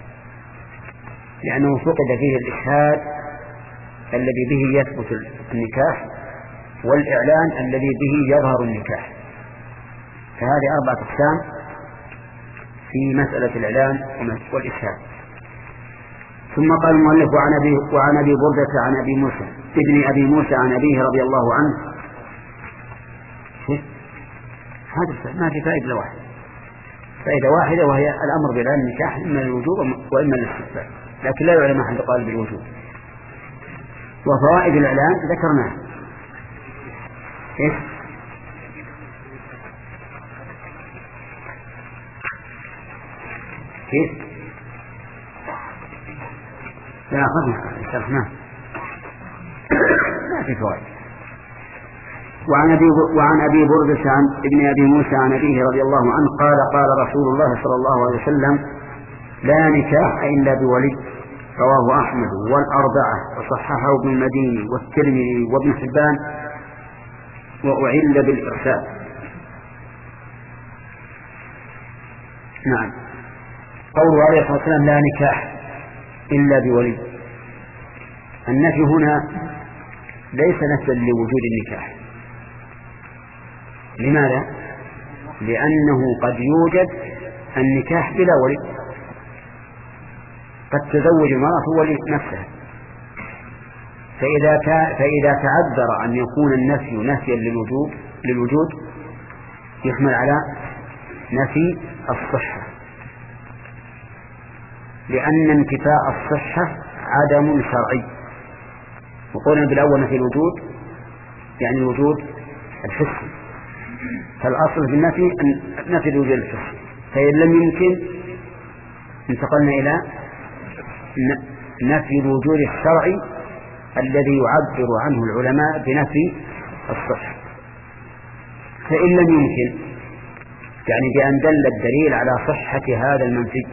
لأنه فقد فيه الإشهاد الذي به يثبت النكاح والإعلان الذي به يظهر النكاح. فهذه أربعة أقسام في مسألة الإعلان والإشهاد. ثم قال المؤلف وعن أبي, وعن أبي بردة عن أبي موسى ابن أبي موسى عن أبيه رضي الله عنه. هذا ما في فائدة واحدة، فائدة واحدة وهي الأمر بإعلان النكاح إما للوجوب وإما للاستحباب، لكن لا يعلم أحد قال بالوجوب. وفوائد الإعلان ذكرناها. إيش؟ كيف؟ لا أخذنا شرحناه ما في فوائد. وعن أبي وعن أبي بردة عن ابن أبي موسى عن أبيه رضي الله عنه قال قال رسول الله صلى الله عليه وسلم لا نكاح إلا بولي، رواه أحمد والأربعة وصححه ابن المديني والترمذي وابن حبان وأعل بالإرسال. نعم. قوله عليه الصلاة والسلام لا نكاح إلا بولي، النفي هنا ليس نفيا لوجود النكاح. لماذا؟ لأنه قد يوجد النكاح بلا ولي، قد تزوج المرأة ولي نفسها، فإذا فإذا تعذر أن يكون النفي نفيا للوجود للوجود يحمل على نفي الصحة، لأن انتفاء الصحة عدم شرعي. وقلنا بالأول نفي الوجود يعني الوجود الحسي، فالأصل في النفي نفي الوجود الحسي، فإن لم يمكن انتقلنا إلى نفي الوجود الشرعي الذي يعبر عنه العلماء بنفي الصحة. فإن لم يمكن يعني بأن دل الدليل على صحة هذا المنفي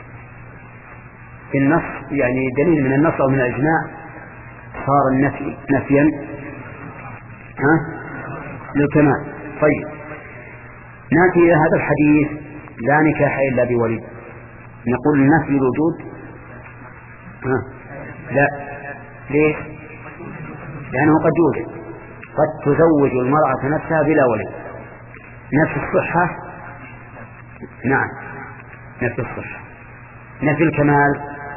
في النص، يعني دليل من النص أو من الإجماع، صار النفي نفيا ها للكمال. طيب نأتي إلى هذا الحديث لا نكاح إلا بولي. نقول نفي الوجود؟ ها. لا، ليش؟ لأنه قد يوجد، قد تزوج المرأة نفسها بلا ولي. نفي الصحة؟ نعم نفي الصحة. نفي الكمال؟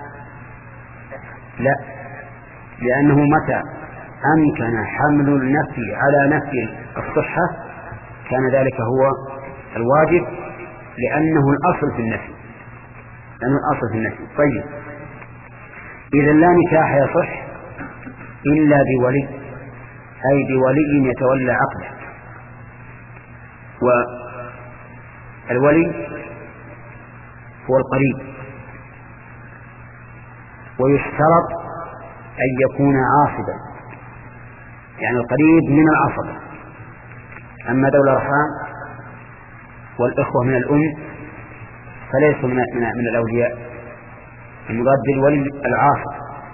لا، لأنه متى أمكن حمل النفي على نفي الصحة كان ذلك هو الواجب، لأنه الأصل في النفي، لأنه الأصل في النفي. طيب، إذا لا نكاح يصح إلا بولي، أي بولي يتولى عقده. والولي هو القريب، ويشترط أن يكون عاصبا، يعني القريب من العصبة. أما ذوي الأرحام والإخوة من الأم فليسوا من, من, من الأولياء، المراد بالولي العاصب.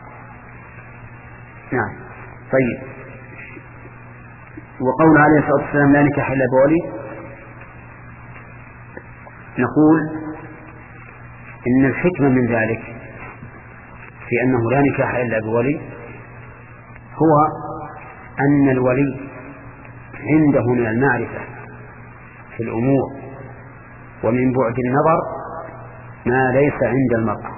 نعم. طيب، وقول عليه الصلاة والسلام لا نكاح إلا بولي، نقول إن الحكمة من ذلك في أنه لا نكاح إلا بولي هو أن الولي عنده من المعرفة في الأمور ومن بعد النظر ما ليس عند المرأة.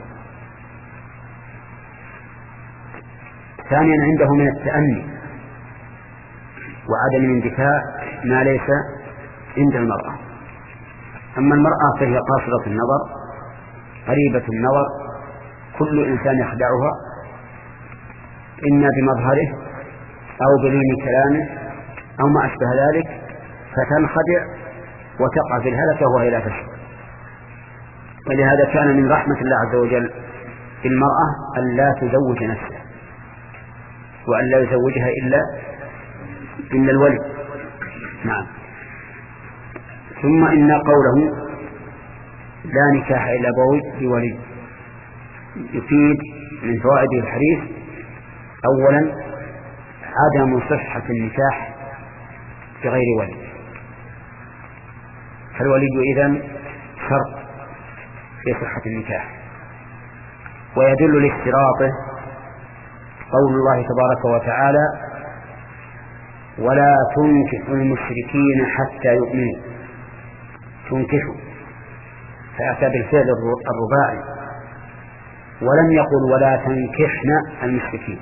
ثانيا، عنده من التأني وعدم الاندفاع ما ليس عند المرأة. أما المرأة فهي قاصرة النظر قريبة النظر، كل إنسان يخدعها إما بمظهره أو بلين كلامه أو ما أشبه ذلك، فتنخدع وتقع في الهلكة وهي لا تشعر. ولهذا كان من رحمة الله عز وجل بالمرأة أن لا تزوج نفسها وأن لا يزوجها إلا إلا الولي. نعم. ثم إن قوله لا نكاح إلا بولي يفيد من فوائد الحديث أولا عدم صحة النكاح بغير ولي، فالولي إذن شرط في صحة النكاح. ويدل لاشتراطه قول الله تبارك وتعالى ولا تنكحوا المشركين حتى يؤمنوا. تنكحوا فأتى بالفعل الرباعي، ولم يقل ولا تنكحن المشركين.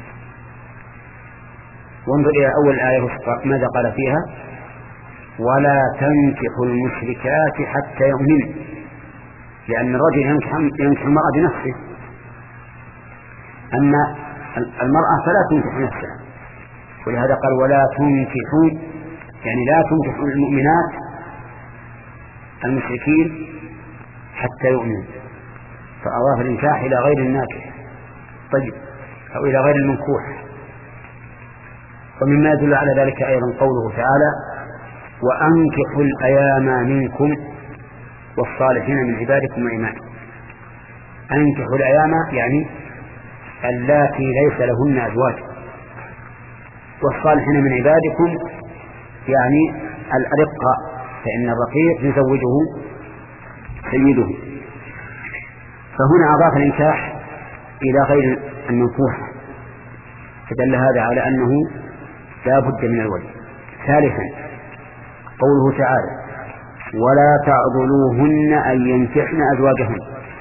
وانظر إلى أول آية ماذا قال فيها؟ ولا تنكحوا المشركات حتى يؤمنوا، لأن الرجل ينكح المرأة بنفسه، أما المرأة فلا تنكح نفسها. ولهذا قال ولا تنكحوا، يعني لا تنكحوا المؤمنات المشركين حتى يؤمنوا، فأضاف الإنكاح إلى غير الناكح طيب أو إلى غير المنكوح. ومما يدل على ذلك أيضا قوله تعالى وأنكحوا الأيام منكم والصالحين من عبادكم وإمائكم. أنكحوا الأيام يعني اللاتي ليس لهن أزواج، والصالحين من عبادكم يعني الأرقة، فإن الرقيق يزوجه سيده. فهنا أضاف الإنكاح إلى غير المنكوح، فدل هذا على أنه لا بد من الولي. ثالثا قوله تعالى ولا تعضلوهن أن ينكحن أزواجهن،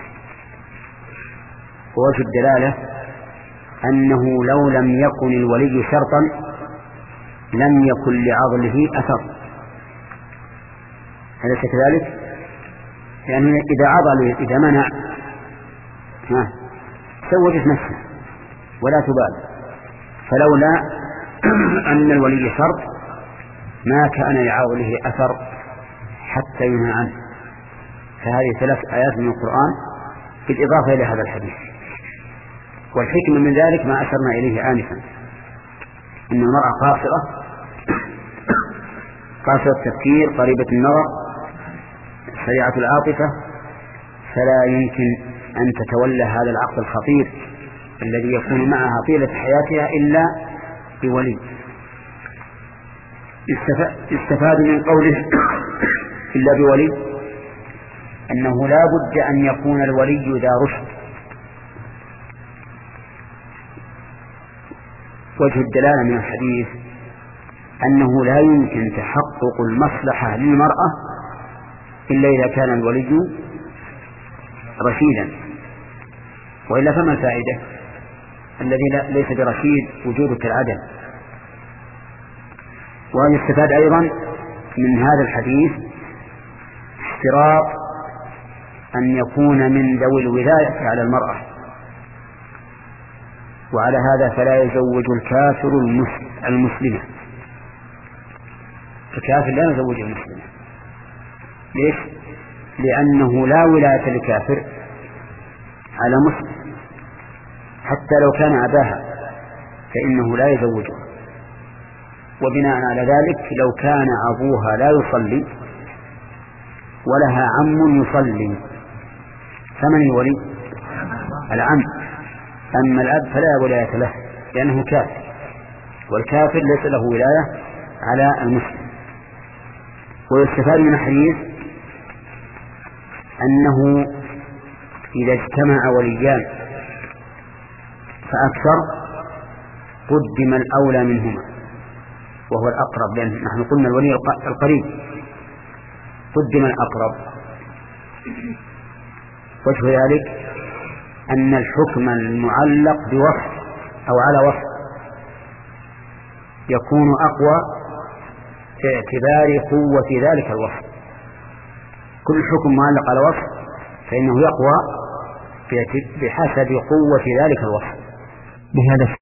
ووجه الدلالة أنه لو لم يكن الولي شرطا لم يكن لعضله أثر، أليس كذلك؟ يعني إذا عضل إذا منع زوجت نفسه ولا تبال، فلولا أن الولي شرط ما كان لعضله أثر حتى ينهى عنه. فهذه ثلاث آيات من القرآن بالإضافة إلى هذا الحديث. والحكمة من ذلك ما أشرنا إليه آنفا، أن المرأة قاصرة قاصرة التفكير قريبة النظر سريعة العاطفة، فلا يمكن أن تتولى هذا العقد الخطير الذي يكون معها طيلة حياتها إلا بولي. استفاد من قوله إلا بولي أنه لا بد أن يكون الولي ذا رشد. وجه الدلالة من الحديث أنه لا يمكن تحقق المصلحة للمرأة إلا إذا كان الولي رشيدا، وإلا فما الفائدة؟ الذي ليس برشيد وجوده كالعدم. ويستفاد أيضا من هذا الحديث اشتراط أن يكون من ذوي الولاية على المرأة، وعلى هذا فلا يزوج الكافر المسلمة. الكافر لا يزوج المسلمة. ليش؟ لأنه لا ولاية لكافر على مسلم، حتى لو كان أباها فإنه لا يزوجها. وبناء على ذلك لو كان أبوها لا يصلي ولها عم يصلي فمن الولي؟ العم. أما الأب فلا ولاية له لأنه كافر، والكافر ليس له ولاية على المسلم. ويستفاد من الحديث أنه إذا اجتمع وليان فأكثر قدم الأولى منهما وهو الأقرب، لأن نحن قلنا الولي القريب قدم الأقرب. وجه ذلك أن الحكم المعلق بوصف أو على وصف يكون أقوى في اعتبار قوة ذلك الوصف. كل حكم معلق على وصف فإنه يقوى بحسب قوة ذلك الوصف. بهذا